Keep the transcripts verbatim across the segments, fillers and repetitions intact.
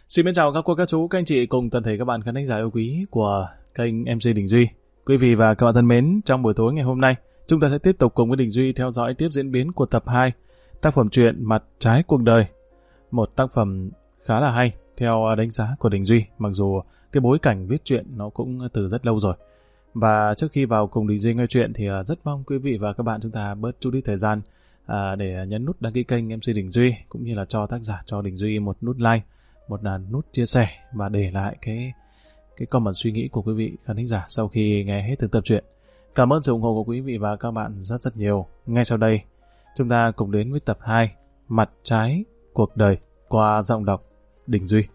Xin mến chào các cô, các chú, các anh chị cùng toàn thể các bạn khán thính giả yêu quý của kênh em xê Đình Duy. Quý vị và các bạn thân mến, trong buổi tối ngày hôm nay, chúng ta sẽ tiếp tục cùng với Đình Duy theo dõi tiếp diễn biến của tập hai, tác phẩm truyện Mặt Trái Cuộc Đời. Một tác phẩm khá là hay theo đánh giá của Đình Duy, mặc dù cái bối cảnh viết truyện nó cũng từ rất lâu rồi. Và trước khi vào cùng Đình Duy nghe chuyện thì rất mong quý vị và các bạn chúng ta bớt chút ít thời gian à, để nhấn nút đăng ký kênh em xê Đình Duy, cũng như là cho tác giả, cho Đình Duy một nút like, một là nút chia sẻ và để lại cái cái comment suy nghĩ của quý vị khán thính giả sau khi nghe hết từng tập truyện. Cảm ơn sự ủng hộ của quý vị và các bạn rất rất nhiều. Ngay sau đây, chúng ta cùng đến với tập hai, Mặt Trái Cuộc Đời, qua giọng đọc Đình Duy.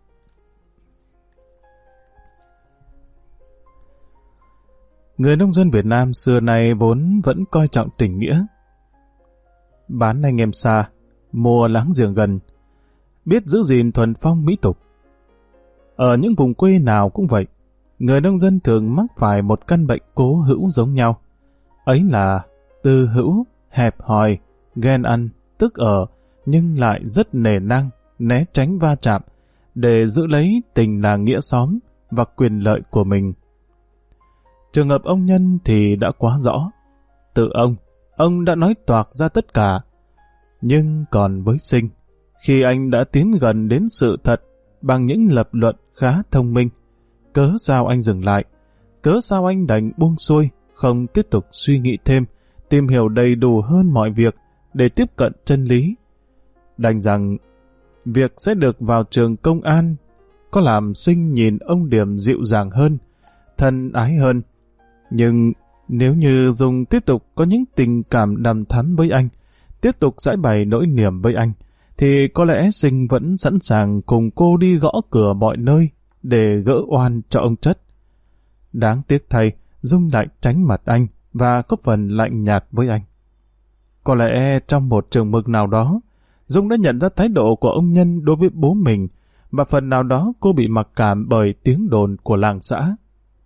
Người nông dân Việt Nam xưa nay vốn vẫn coi trọng tình nghĩa. Bán anh em xa, mua láng giềng gần, biết giữ gìn thuần phong mỹ tục. Ở những vùng quê nào cũng vậy, người nông dân thường mắc phải một căn bệnh cố hữu giống nhau. Ấy là tư hữu, hẹp hòi, ghen ăn, tức ở, nhưng lại rất nề nang, né tránh va chạm, để giữ lấy tình làng nghĩa xóm và quyền lợi của mình. Trường hợp ông Nhân thì đã quá rõ. Tự ông, ông đã nói toạc ra tất cả. Nhưng còn với Sinh, khi anh đã tiến gần đến sự thật bằng những lập luận khá thông minh, cớ sao anh dừng lại? Cớ sao anh đành buông xuôi, không tiếp tục suy nghĩ thêm, tìm hiểu đầy đủ hơn mọi việc để tiếp cận chân lý? Đành rằng, việc sẽ được vào trường công an có làm Sinh nhìn ông Điểm dịu dàng hơn, thân ái hơn. Nhưng nếu như Dung tiếp tục có những tình cảm đằm thắm với anh, tiếp tục giải bày nỗi niềm với anh, thì có lẽ Sinh vẫn sẵn sàng cùng cô đi gõ cửa mọi nơi để gỡ oan cho ông Chất. Đáng tiếc thay, Dung lại tránh mặt anh và có phần lạnh nhạt với anh. Có lẽ trong một trường mực nào đó, Dung đã nhận ra thái độ của ông Nhân đối với bố mình, và phần nào đó cô bị mặc cảm bởi tiếng đồn của làng xã.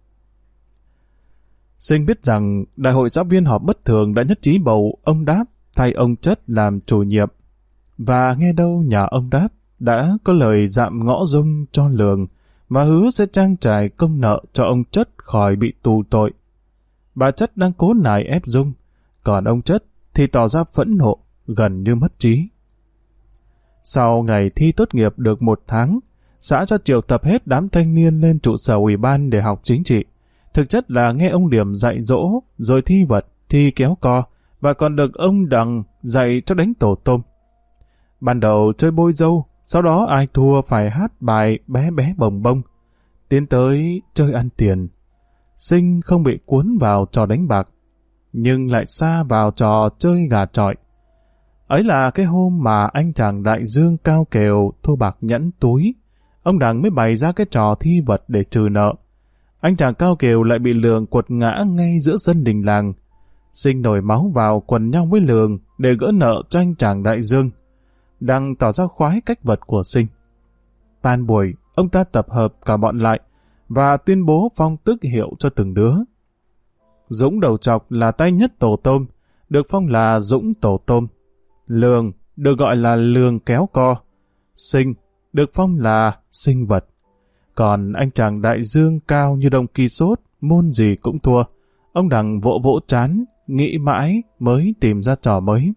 Sinh biết rằng đại hội giáo viên họp bất thường đã nhất trí bầu ông Đáp thay ông Chất làm chủ nhiệm, và nghe đâu nhà ông Đáp đã có lời dạm ngõ Dung cho lường và hứa sẽ trang trải công nợ cho ông Chất khỏi bị tù tội. Bà Chất đang cố nài ép Dung, còn ông Chất thì tỏ ra phẫn nộ, gần như mất trí. Sau ngày thi tốt nghiệp được một tháng, xã cho triệu tập hết đám thanh niên lên trụ sở ủy ban để học chính trị. Thực chất là nghe ông Điểm dạy dỗ, rồi thi vật, thi kéo co, và còn được ông Đằng dạy cho đánh tổ tôm. Ban đầu chơi bôi dâu, sau đó ai thua phải hát bài bé bé bồng bông. Tiến tới chơi ăn tiền. Sinh không bị cuốn vào trò đánh bạc, nhưng lại sa vào trò chơi gà chọi. Ấy là cái hôm mà anh chàng đại dương cao kèo thu bạc nhẫn túi, ông Đằng mới bày ra cái trò thi vật để trừ nợ. Anh chàng cao kiều lại bị Lường quật ngã ngay giữa sân đình làng. Sinh nổi máu vào quần nhau với Lường để gỡ nợ cho anh chàng đại dương. Đang tỏ ra khoái cách vật của Sinh. Tan buổi, ông ta tập hợp cả bọn lại và tuyên bố phong tước hiệu cho từng đứa. Dũng đầu trọc là tay nhất tổ tôm, được phong là Dũng tổ tôm. Lường được gọi là Lường kéo co. Sinh được phong là Sinh vật. Còn anh chàng đại dương cao như đồng kỳ sốt, môn gì cũng thua. Ông Đằng vỗ vỗ trán, nghĩ mãi mới tìm ra trò mới.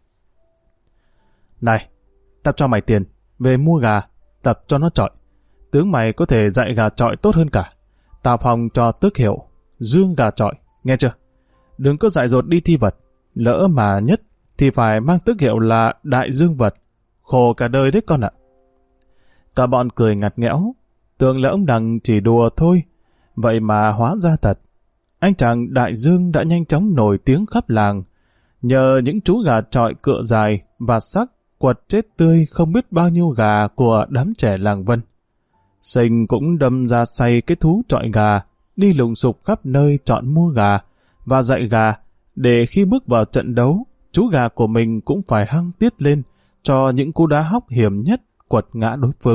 Này, tao cho mày tiền, về mua gà, tập cho nó chọi. Tướng mày có thể dạy gà chọi tốt hơn cả. Tao phòng cho tước hiệu, dương gà chọi, nghe chưa? Đừng có dại dột đi thi vật, lỡ mà nhất thì phải mang tước hiệu là đại dương vật. Khổ cả đời đấy con ạ. Cả bọn cười ngặt nghẽo. Tưởng là ông Đằng chỉ đùa thôi, vậy mà hóa ra thật. Anh chàng đại dương đã nhanh chóng nổi tiếng khắp làng, nhờ những chú gà chọi cựa dài và sắc quật chết tươi không biết bao nhiêu gà của đám trẻ làng Vân. Sinh cũng đâm ra say cái thú chọi gà, đi lùng sục khắp nơi chọn mua gà và dạy gà, để khi bước vào trận đấu, chú gà của mình cũng phải hăng tiết lên cho những cú đá hóc hiểm nhất quật ngã đối phương.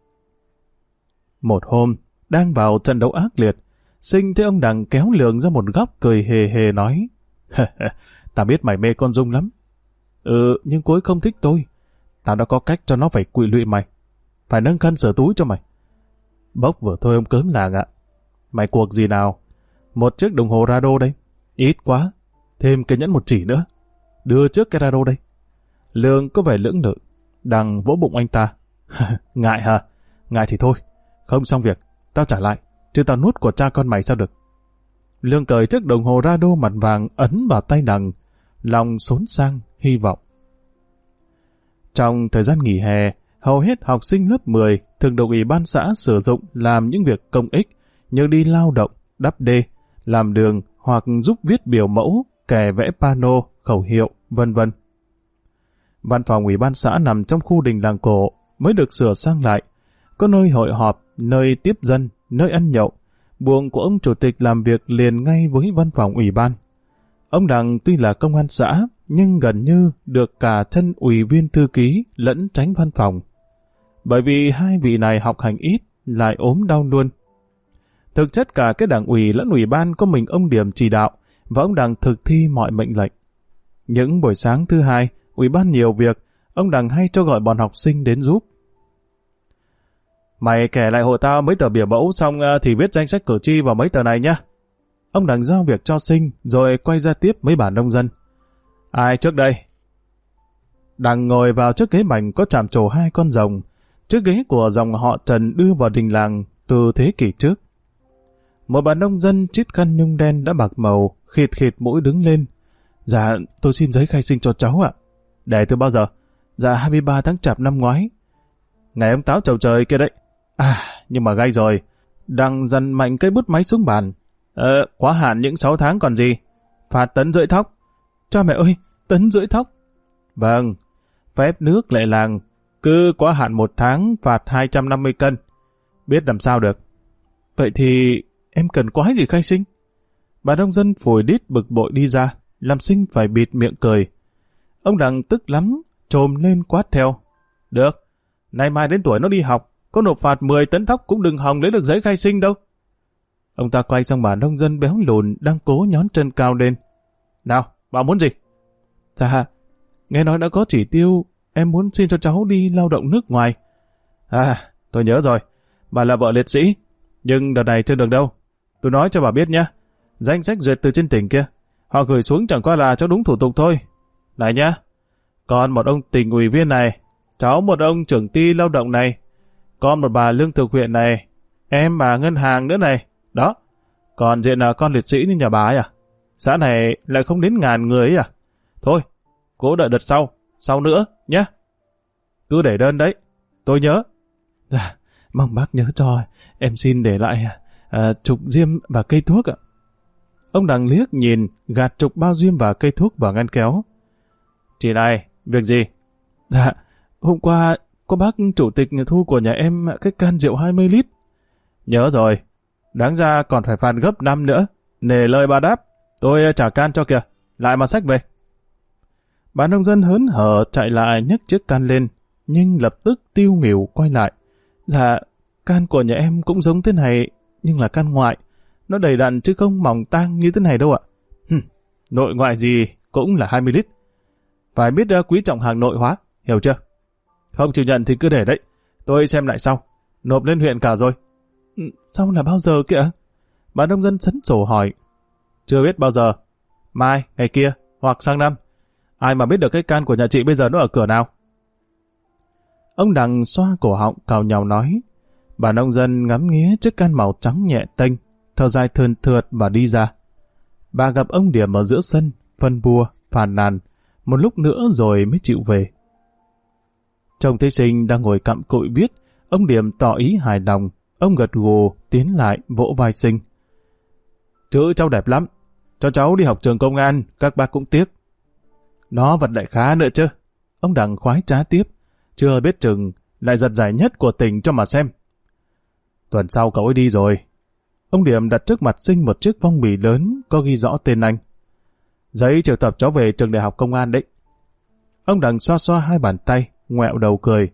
Một hôm, đang vào trận đấu ác liệt, Sinh thấy ông Đằng kéo Lường ra một góc cười hề hề nói: "Ta biết mày mê con Dung lắm. Ừ, nhưng cô ấy không thích tôi. Tao đã có cách cho nó phải quỵ lụy mày. phải nâng khăn sửa túi cho mày. Bốc vừa thôi ông cớm làng ạ. Mày cuộc gì nào? Một chiếc đồng hồ Rado đây. Ít quá. Thêm cái nhẫn một chỉ nữa. Đưa trước cái Rado đây. Lương có vẻ lưỡng lự. Đằng vỗ bụng anh ta. Ngại hả? Ngại thì thôi. Không xong việc. Tao trả lại. Chứ tao nuốt của cha con mày sao được. Lương cởi chiếc đồng hồ Rado mặt vàng ấn vào tay Đằng. Lòng xốn sang, hy vọng. Trong thời gian nghỉ hè, hầu hết học sinh lớp mười thường được ủy ban xã sử dụng làm những việc công ích như đi lao động, đắp đê, làm đường hoặc giúp viết biểu mẫu, kẻ vẽ pano, khẩu hiệu, vân vân. Văn phòng ủy ban xã nằm trong khu đình làng cổ mới được sửa sang lại, có nơi hội họp, nơi tiếp dân, nơi ăn nhậu. Buồng của ông chủ tịch làm việc liền ngay với văn phòng ủy ban. Ông Đằng tuy là công an xã, nhưng gần như được cả thân ủy viên thư ký lẫn tránh văn phòng. Bởi vì hai vị này học hành ít, lại ốm đau luôn. Thực chất cả cái đảng ủy lẫn ủy ban có mình ông Điểm chỉ đạo, và ông Đằng thực thi mọi mệnh lệnh. Những buổi sáng thứ hai, ủy ban nhiều việc, ông Đằng hay cho gọi bọn học sinh đến giúp. Mày kể lại hộ tao mấy tờ biểu mẫu xong thì viết danh sách cử tri vào mấy tờ này nhá. Ông Đằng giao việc cho Sinh, rồi quay ra tiếp mấy bà nông dân. Ai trước đây? Đằng ngồi vào chiếc ghế bành có chạm trổ hai con rồng. Chiếc ghế của dòng họ Trần đưa vào đình làng từ thế kỷ trước. Một bà nông dân chít khăn nhung đen đã bạc màu, khịt khịt mũi đứng lên. Dạ, tôi xin giấy khai sinh cho cháu ạ. Để từ bao giờ? Dạ, hai mươi ba tháng chạp năm ngoái. Ngày ông Táo chầu trời kia đấy. À, nhưng mà gay rồi. Đằng dằn mạnh cây bút máy xuống bàn. Ờ, quá hạn những sáu tháng còn gì. Phạt tấn rưỡi thóc. Cha mẹ ơi, tấn rưỡi thóc. Vâng, phép nước lệ làng. Cứ quá hạn một tháng phạt hai trăm năm mươi cân. Biết làm sao được. Vậy thì em cần quái gì khai sinh? Bà nông dân phủi đít bực bội đi ra, làm Sinh phải bịt miệng cười. Ông Đằng tức lắm, trồm lên quát theo. Được, nay mai đến tuổi nó đi học, có nộp phạt mười tấn thóc cũng đừng hòng lấy được giấy khai sinh đâu. Ông ta quay sang bà nông dân béo lùn đang cố nhón chân cao lên. Nào, bà muốn gì? Dạ, nghe nói đã có chỉ tiêu, em muốn xin cho cháu đi lao động nước ngoài. À, tôi nhớ rồi, bà là vợ liệt sĩ, nhưng đợt này chưa được đâu. Tôi nói cho bà biết nhé, danh sách duyệt từ trên tỉnh kia, họ gửi xuống chẳng qua là cho đúng thủ tục thôi. Này nhá, còn một ông tỉnh ủy viên này, cháu một ông trưởng ty lao động này, con một bà lương thực huyện này, em bà ngân hàng nữa này. Đó, còn diện là con liệt sĩ như nhà bà ấy à? Xã này lại không đến ngàn người ấy à? Thôi, cố đợi đợt sau, sau nữa, nhé. Cứ để đơn đấy, tôi nhớ. À, mong bác nhớ cho, em xin để lại à, chục diêm và cây thuốc ạ. Ông Đằng liếc nhìn, gạt chục bao diêm và cây thuốc vào ngăn kéo. Chị này, việc gì? Dạ, hôm qua có bác chủ tịch thu của nhà em cái can rượu hai mươi lít. Nhớ rồi. Đáng ra còn phải phạt gấp năm nữa. Nể lời bà đáp, tôi trả can cho kìa, lại mà xách về. Bà nông dân hớn hở chạy lại nhấc chiếc can lên, nhưng lập tức tiêu nghỉu quay lại. Dạ, can của nhà em cũng giống thế này, nhưng là can ngoại. Nó đầy đặn chứ không mỏng tang như thế này đâu ạ. Hừm, nội ngoại gì cũng là hai mươi lít. Phải biết quý trọng hàng nội hóa, hiểu chưa? Không chịu nhận thì cứ để đấy, tôi xem lại sau. Nộp lên huyện cả rồi. Sau là bao giờ kìa? Bà nông dân sấn sổ hỏi. Chưa biết bao giờ. Mai, ngày kia, hoặc sang năm. Ai mà biết được cái can của nhà chị bây giờ nó ở cửa nào? Ông Đằng xoa cổ họng cào nhàu nói. Bà nông dân ngắm nghía chiếc can màu trắng nhẹ tênh, thở dài thườn thượt và đi ra. Bà gặp ông Điểm ở giữa sân, phân bua, phàn nàn, một lúc nữa rồi mới chịu về. Chồng thí sinh đang ngồi cặm cụi viết, ông Điểm tỏ ý hài lòng. Ông gật gù tiến lại vỗ vai Sinh. Chữ cháu đẹp lắm, cho cháu đi học trường công an, các bác cũng tiếc. Nó vật lại khá nữa chứ. Ông Đằng khoái trá tiếp, chưa biết chừng lại giật giải nhất của tỉnh cho mà xem. Tuần sau cậu ấy đi rồi. Ông Điểm đặt trước mặt Sinh một chiếc phong bì lớn có ghi rõ tên anh. Giấy triệu tập cháu về trường đại học công an đấy. Ông Đằng xoa xoa hai bàn tay, ngoẹo đầu cười.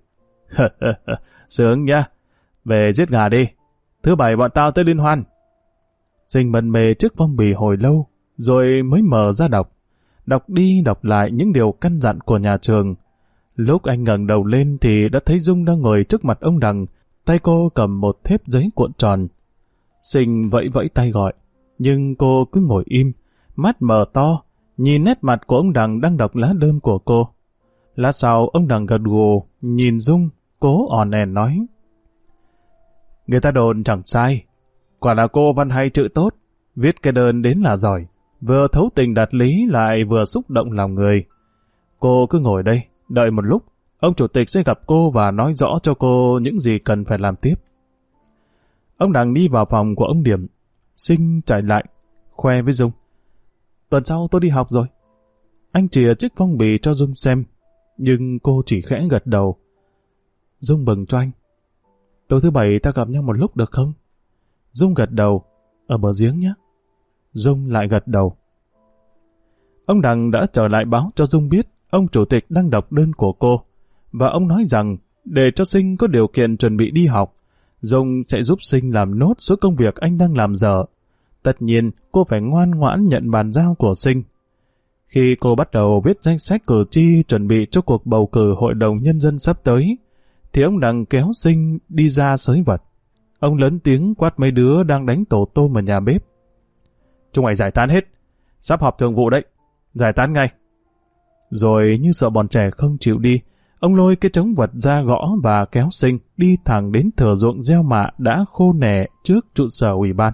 Sướng nha. Về giết gà đi. Thứ bảy bọn tao tới liên hoan. Sinh mân mê trước phong bì hồi lâu, rồi mới mở ra đọc. Đọc đi đọc lại những điều căn dặn của nhà trường. Lúc anh ngẩng đầu lên thì đã thấy Dung đang ngồi trước mặt ông Đằng, tay cô cầm một thép giấy cuộn tròn. Sinh vẫy vẫy tay gọi, nhưng cô cứ ngồi im, mắt mở to, nhìn nét mặt của ông Đằng đang đọc lá đơn của cô. Lát sau ông Đằng gật gù, nhìn Dung, cố òn ẻn nói. Người ta đồn chẳng sai, quả là cô văn hay chữ tốt, viết cái đơn đến là giỏi, vừa thấu tình đạt lý lại vừa xúc động lòng người. Cô cứ ngồi đây, đợi một lúc, ông chủ tịch sẽ gặp cô và nói rõ cho cô những gì cần phải làm tiếp. Ông Đằng đi vào phòng của ông Điểm. Sinh chạy lại, khoe với Dung. Tuần sau tôi đi học rồi. Anh chìa chiếc phong bì cho Dung xem, nhưng cô chỉ khẽ gật đầu. Dung bừng cho anh. Tối thứ bảy ta gặp nhau một lúc được không? Dung gật đầu. Ở bờ giếng nhé. Dung lại gật đầu. Ông Đằng đã trở lại báo cho Dung biết ông chủ tịch đang đọc đơn của cô, và ông nói rằng để cho Sinh có điều kiện chuẩn bị đi học, Dung sẽ giúp Sinh làm nốt số công việc anh đang làm dở. Tất nhiên, cô phải ngoan ngoãn nhận bàn giao của Sinh. Khi cô bắt đầu viết danh sách cử tri chuẩn bị cho cuộc bầu cử Hội đồng Nhân dân sắp tới, thì ông Đằng kéo Sinh đi ra xới vật. Ông lớn tiếng quát mấy đứa đang đánh tổ tôm ở nhà bếp. Chúng mày giải tán hết, sắp họp thường vụ đấy, giải tán ngay. Rồi như sợ bọn trẻ không chịu đi, ông lôi cái trống vật ra gõ và kéo Sinh đi thẳng đến thửa ruộng gieo mạ đã khô nẻ trước trụ sở ủy ban.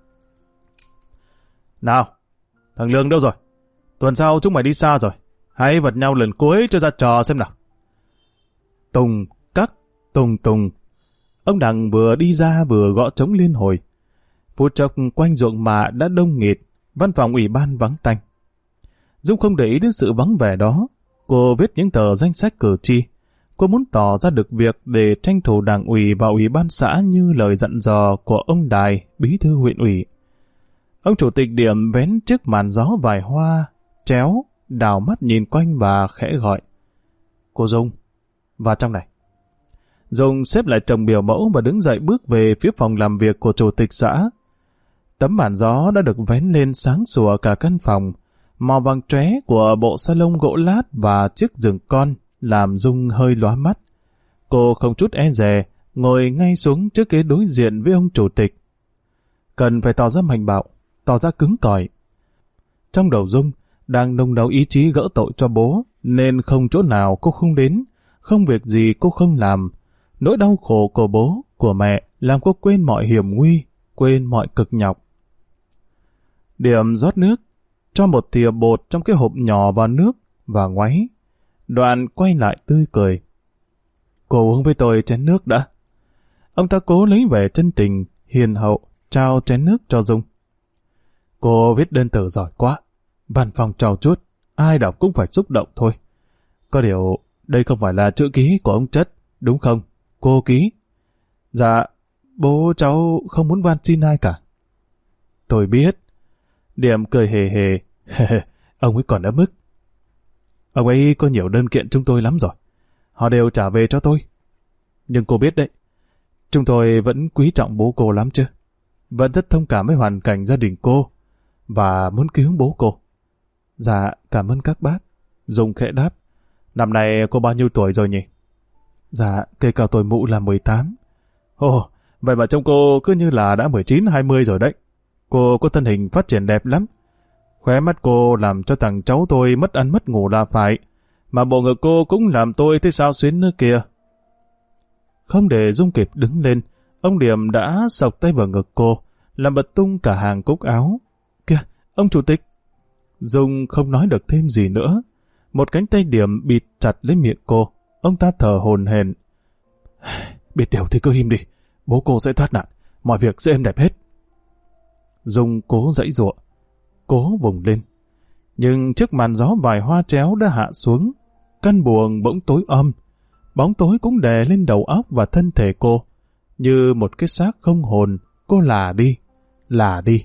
Nào, thằng Lương đâu rồi? Tuần sau chúng mày đi xa rồi, hãy vật nhau lần cuối cho ra trò xem nào. Tùng, cắc, tùng tùng. Ông Đằng vừa đi ra vừa gõ trống liên hồi. Phút chốc quanh ruộng mạ đã đông nghịt, văn phòng ủy ban vắng tanh. Dung không để ý đến sự vắng vẻ đó. Cô viết những tờ danh sách cử tri. Cô muốn tỏ ra được việc để tranh thủ đảng ủy và ủy ban xã như lời dặn dò của ông Đài, bí thư huyện ủy. Ông chủ tịch Điểm vén trước màn gió vài hoa, tréo, đảo mắt nhìn quanh và khẽ gọi. Cô Dung, vào trong này. Dung xếp lại chồng biểu mẫu và đứng dậy bước về phía phòng làm việc của chủ tịch xã. Tấm màn gió đã được vén lên sáng sủa cả căn phòng. Màu vàng tróe của bộ salon gỗ lát và chiếc giường con làm Dung hơi lóa mắt. Cô không chút e dè, ngồi ngay xuống trước ghế đối diện với ông chủ tịch. Cần phải tỏ ra mạnh bạo, tỏ ra cứng cỏi. Trong đầu Dung đang nung nấu ý chí gỡ tội cho bố, nên không chỗ nào cô không đến, không việc gì cô không làm. Nỗi đau khổ của bố, của mẹ làm cô quên mọi hiểm nguy, quên mọi cực nhọc. Điểm rót nước, cho một thìa bột trong cái hộp nhỏ vào nước và ngoáy. Đoạn quay lại tươi cười. Cô uống với tôi chén nước đã. Ông ta cố lấy vẻ chân tình, hiền hậu, trao chén nước cho Dung. Cô viết đơn từ giỏi quá. Văn phòng trau chuốt, ai đọc cũng phải xúc động thôi. Có điều, đây không phải là chữ ký của ông Chất, đúng không? Cô ký. Dạ, bố cháu không muốn van xin ai cả. Tôi biết. Điểm cười hề hề. Ông ấy còn ở mức. Ông ấy có nhiều đơn kiện chúng tôi lắm rồi. Họ đều trả về cho tôi. Nhưng cô biết đấy, chúng tôi vẫn quý trọng bố cô lắm chứ. Vẫn rất thông cảm với hoàn cảnh gia đình cô và muốn cứu bố cô. Dạ, cảm ơn các bác. Dung khẽ đáp. Năm nay cô bao nhiêu tuổi rồi nhỉ? Dạ, cây cao tuổi mụ là mười tám. Ồ, vậy mà trông cô cứ như là đã mười chín hai mươi rồi đấy. Cô có thân hình phát triển đẹp lắm. Khóe mắt cô làm cho thằng cháu tôi mất ăn mất ngủ là phải. Mà bộ ngực cô cũng làm tôi thấy sao xuyến nữa kìa. Không để Dung kịp đứng lên, ông Điểm đã sộc tay vào ngực cô, làm bật tung cả hàng cúc áo. Kìa, ông chủ tịch. Dung không nói được thêm gì nữa. Một cánh tay Điểm bịt chặt lấy miệng cô. Ông ta thở hổn hển. Biết điều thì cứ im đi. Bố cô sẽ thoát nạn. Mọi việc sẽ êm đẹp hết. Dung cố giãy giụa, cố vùng lên. Nhưng trước màn gió vài hoa tréo đã hạ xuống. Căn buồng bỗng tối om. Bóng tối cũng đè lên đầu óc và thân thể cô. Như một cái xác không hồn, cô lả đi, lả đi.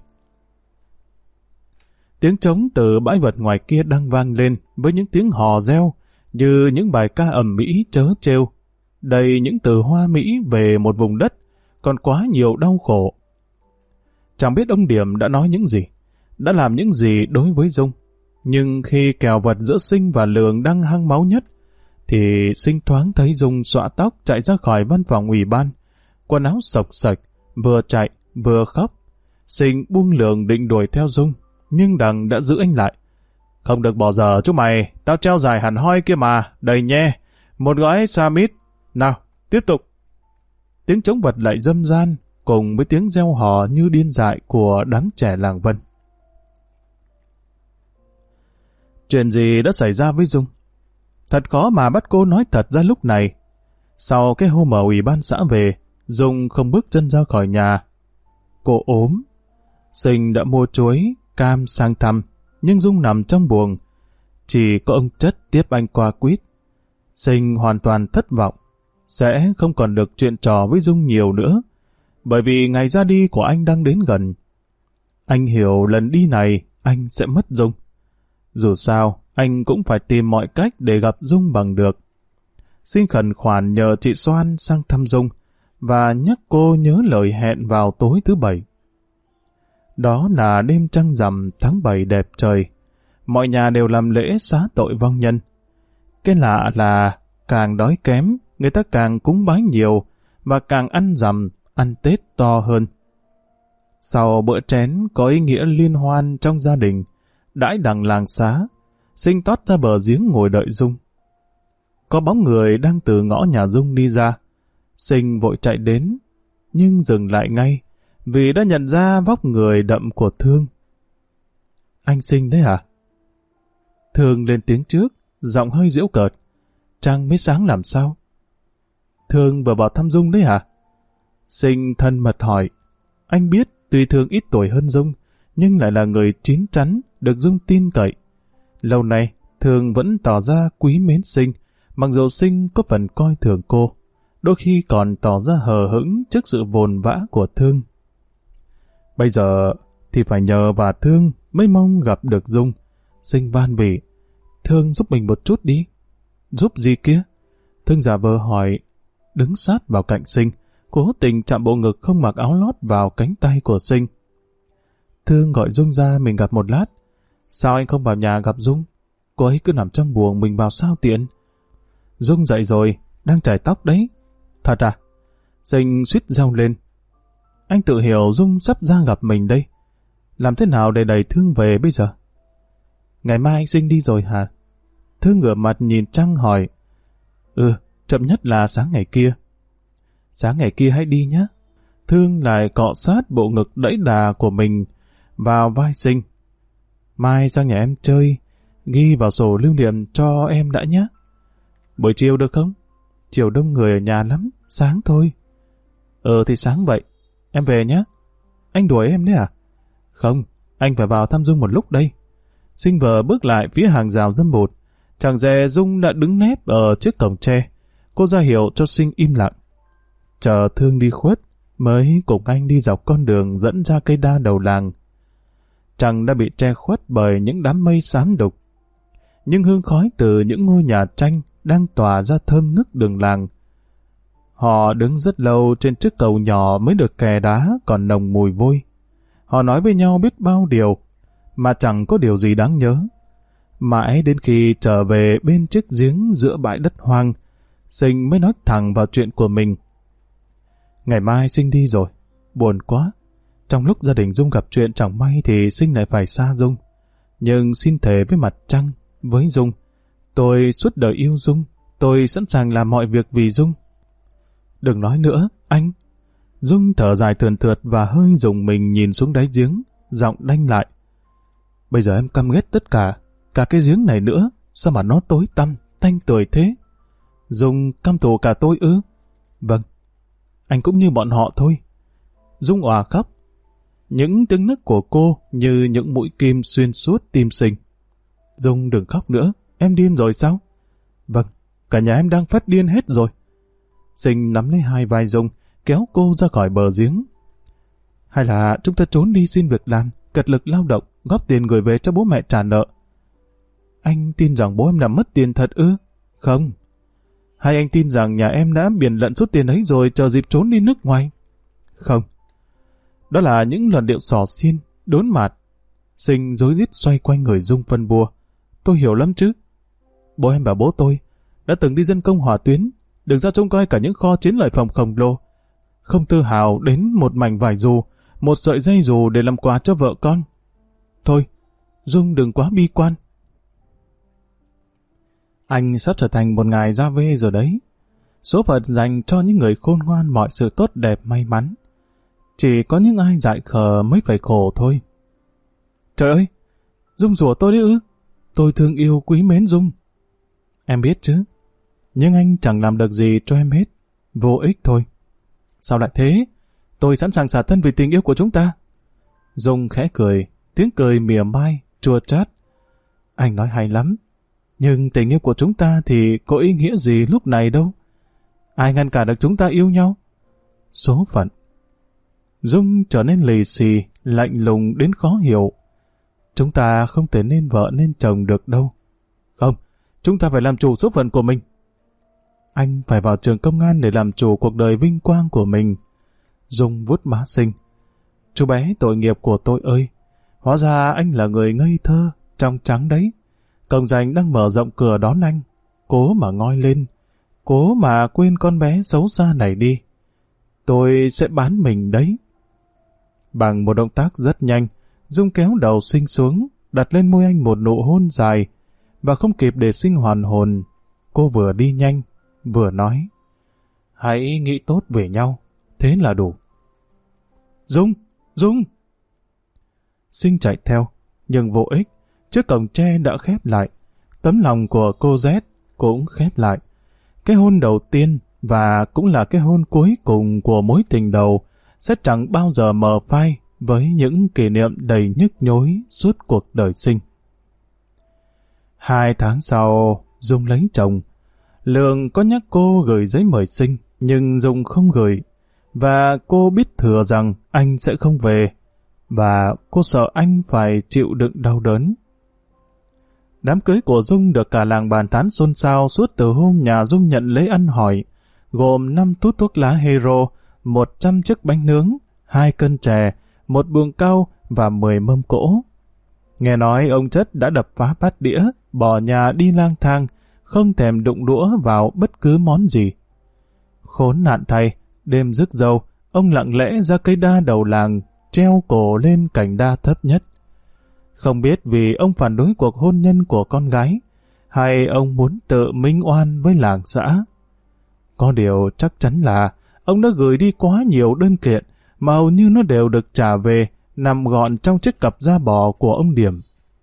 Tiếng trống từ bãi vật ngoài kia đang vang lên với những tiếng hò reo như những bài ca ầm ĩ trớ trêu, đầy những từ hoa mỹ về một vùng đất còn quá nhiều đau khổ. Chẳng biết ông Điểm đã nói những gì, đã làm những gì đối với Dung, nhưng khi kèo vật giữa Sinh và Lường đang hăng máu nhất, thì Sinh thoáng thấy Dung xõa tóc chạy ra khỏi văn phòng ủy ban, quần áo xộc xệch, vừa chạy vừa khóc. Sinh buông lường định đuổi theo Dung, nhưng Đằng đã giữ anh lại. Không được bỏ dở chú mày, tao treo dài hẳn hoi kia mà, đầy nhe, một gói sa mít. Nào, tiếp tục. Tiếng trống vật lại râm ran, cùng với tiếng reo hò như điên dại của đám trẻ làng Vân. Chuyện gì đã xảy ra với Dung? Thật khó mà bắt cô nói thật ra lúc này. Sau cái hôm ở ủy ban xã về, Dung không bước chân ra khỏi nhà. Cô ốm. Sinh đã mua chuối, cam sang thăm, nhưng Dung nằm trong buồng. Chỉ có ông Chất tiếp anh qua quýt. Sinh hoàn toàn thất vọng. Sẽ không còn được chuyện trò với Dung nhiều nữa, bởi vì ngày ra đi của anh đang đến gần. Anh hiểu lần đi này anh sẽ mất Dung. Dù sao, anh cũng phải tìm mọi cách để gặp Dung bằng được. Sinh khẩn khoản nhờ chị Soan sang thăm Dung và nhắc cô nhớ lời hẹn vào tối thứ Bảy. Đó là đêm trăng rằm tháng bảy đẹp trời. Mọi nhà đều làm lễ xá tội vong nhân. Cái lạ là càng đói kém, người ta càng cúng bái nhiều và càng ăn rằm, ăn Tết to hơn. Sau bữa chén có ý nghĩa liên hoan trong gia đình, đãi đằng làng xá, Sinh tót ra bờ giếng ngồi đợi Dung. Có bóng người đang từ ngõ nhà Dung đi ra. Sinh vội chạy đến, nhưng dừng lại ngay, vì đã nhận ra vóc người đậm của Thương. Anh Sinh đấy hả? Thương lên tiếng trước, giọng hơi giễu cợt. Trăng mới sáng làm sao? Thương vừa vào thăm Dung đấy hả? Sinh thân mật hỏi. Anh biết tuy Thương ít tuổi hơn Dung, nhưng lại là người chín chắn, được Dung tin cậy. Lâu nay, Thương vẫn tỏ ra quý mến Sinh, mặc dù Sinh có phần coi thường cô, đôi khi còn tỏ ra hờ hững trước sự vồn vã của Thương. Bây giờ thì phải nhờ và Thương mới mong gặp được Dung. Sinh van vỉ. Thương giúp mình một chút đi. Giúp gì kia? Thương giả vờ hỏi, đứng sát vào cạnh Sinh, cố tình chạm bộ ngực không mặc áo lót vào cánh tay của Sinh. Thương gọi Dung ra mình gặp một lát. Sao anh không vào nhà gặp Dung? Cô ấy cứ nằm trong buồng, mình vào sao tiện? Dung dậy rồi, đang chải tóc đấy. Thật à? Sinh suýt reo lên. Anh tự hiểu Dung sắp ra gặp mình đây. Làm thế nào để đẩy Thương về bây giờ? Ngày mai anh Sinh đi rồi hả? Thương ngửa mặt nhìn trăng hỏi. Ừ, chậm nhất là sáng ngày kia. Sáng ngày kia hãy đi nhé. Thương lại cọ sát bộ ngực đẫy đà của mình vào vai Sinh. Mai sang nhà em chơi, ghi vào sổ lưu niệm cho em đã nhé. Buổi chiều được không? Chiều đông người ở nhà lắm, sáng thôi. Ờ thì sáng vậy, em về nhé. Anh đuổi em đấy à? Không, anh phải vào thăm Dung một lúc đây. Sinh vờ bước lại phía hàng rào dâm bụt. Chẳng dè Dung đã đứng nép ở trước cổng tre. Cô ra hiệu cho Sinh im lặng. Chờ Thương đi khuất, mới cùng anh đi dọc con đường dẫn ra cây đa đầu làng. Trăng đã bị che khuất bởi những đám mây xám đục. Nhưng hương khói từ những ngôi nhà tranh đang tỏa ra thơm nức đường làng. Họ đứng rất lâu trên chiếc cầu nhỏ mới được kè đá còn nồng mùi vôi. Họ nói với nhau biết bao điều, mà chẳng có điều gì đáng nhớ. Mãi đến khi trở về bên chiếc giếng giữa bãi đất hoang, Sinh mới nói thẳng vào chuyện của mình. Ngày mai Sinh đi rồi, buồn quá. Trong lúc gia đình Dung gặp chuyện chẳng may thì Sinh lại phải xa Dung. Nhưng xin thề với mặt trăng, với Dung, tôi suốt đời yêu Dung, tôi sẵn sàng làm mọi việc vì Dung. Đừng nói nữa, anh. Dung thở dài thườn thượt và hơi rùng mình nhìn xuống đáy giếng, giọng đanh lại. Bây giờ em căm ghét tất cả, cả cái giếng này nữa, sao mà nó tối tăm, tanh tưởi thế? Dung căm thù cả tôi ư? Vâng, anh cũng như bọn họ thôi. Dung òa khóc. Những tiếng nức của cô như những mũi kim xuyên suốt tim Sinh. Dung đừng khóc nữa, em điên rồi sao? Vâng, cả nhà em đang phát điên hết rồi. Sinh nắm lấy hai vai Dung, kéo cô ra khỏi bờ giếng. Hay là chúng ta trốn đi xin việc làm, cật lực lao động, góp tiền gửi về cho bố mẹ trả nợ. Anh tin rằng bố em làm mất tiền thật ư? Không. Hay anh tin rằng nhà em đã biển lận số tiền ấy rồi chờ dịp trốn đi nước ngoài? Không. Đó là những luận điệu xỏ xiên, đốn mạt. Sinh rối rít xoay quanh người Dung phân bua. Tôi hiểu lắm chứ. Bố em và bố tôi, đã từng đi dân công hỏa tuyến, đừng ra trông coi cả những kho chiến lợi phẩm khổng lồ. Không tự hào đến một mảnh vải dù, một sợi dây dù để làm quà cho vợ con. Thôi, Dung đừng quá bi quan. Anh sắp trở thành một ngài gia vê rồi đấy. Số phận dành cho những người khôn ngoan mọi sự tốt đẹp may mắn. Chỉ có những ai dại khờ mới phải khổ thôi. Trời ơi, Dung rủa tôi đấy ư? Tôi thương yêu quý mến Dung. Em biết chứ, nhưng anh chẳng làm được gì cho em hết. Vô ích thôi. Sao lại thế? Tôi sẵn sàng xả thân vì tình yêu của chúng ta. Dung khẽ cười, tiếng cười mỉa mai, chua chát. Anh nói hay lắm, nhưng tình yêu của chúng ta thì có ý nghĩa gì lúc này đâu. Ai ngăn cản được chúng ta yêu nhau? Số phận. Dung trở nên lì xì, lạnh lùng đến khó hiểu. Chúng ta không thể nên vợ nên chồng được đâu. Không, chúng ta phải làm chủ số phận của mình. Anh phải vào trường công an để làm chủ cuộc đời vinh quang của mình. Dung vuốt má Sinh. Chú bé tội nghiệp của tôi ơi, hóa ra anh là người ngây thơ, trong trắng đấy. Công danh đang mở rộng cửa đón anh. Cố mà ngoi lên, cố mà quên con bé xấu xa này đi. Tôi sẽ bán mình đấy. Bằng một động tác rất nhanh, Dung kéo đầu Sinh xuống, đặt lên môi anh một nụ hôn dài, và không kịp để Sinh hoàn hồn. Cô vừa đi nhanh, vừa nói, hãy nghĩ tốt về nhau, thế là đủ. Dung! Dung! Sinh chạy theo, nhưng vô ích, chiếc cổng tre đã khép lại. Tấm lòng của cô Z cũng khép lại. Cái hôn đầu tiên và cũng là cái hôn cuối cùng của mối tình đầu sẽ chẳng bao giờ mờ phai với những kỷ niệm đầy nhức nhối suốt cuộc đời Sinh. Hai tháng sau, Dung lấy chồng. Lượng có nhắc cô gửi giấy mời Sinh, nhưng Dung không gửi. Và cô biết thừa rằng anh sẽ không về. Và cô sợ anh phải chịu đựng đau đớn. Đám cưới của Dung được cả làng bàn tán xôn xao suốt từ hôm nhà Dung nhận lễ ăn hỏi, gồm năm tút thuốc lá Hero, một trăm chiếc bánh nướng, hai cân chè, một buồng cau và mười mâm cỗ. Nghe nói ông Chất đã đập phá bát đĩa, bỏ nhà đi lang thang, không thèm đụng đũa vào bất cứ món gì. Khốn nạn thay, đêm rước dâu, ông lặng lẽ ra cây đa đầu làng, treo cổ lên cành đa thấp nhất. Không biết vì ông phản đối cuộc hôn nhân của con gái, hay ông muốn tự minh oan với làng xã. Có điều chắc chắn là ông đã gửi đi quá nhiều đơn kiện, mà hầu như nó đều được trả về, nằm gọn trong chiếc cặp da bò của ông Điểm.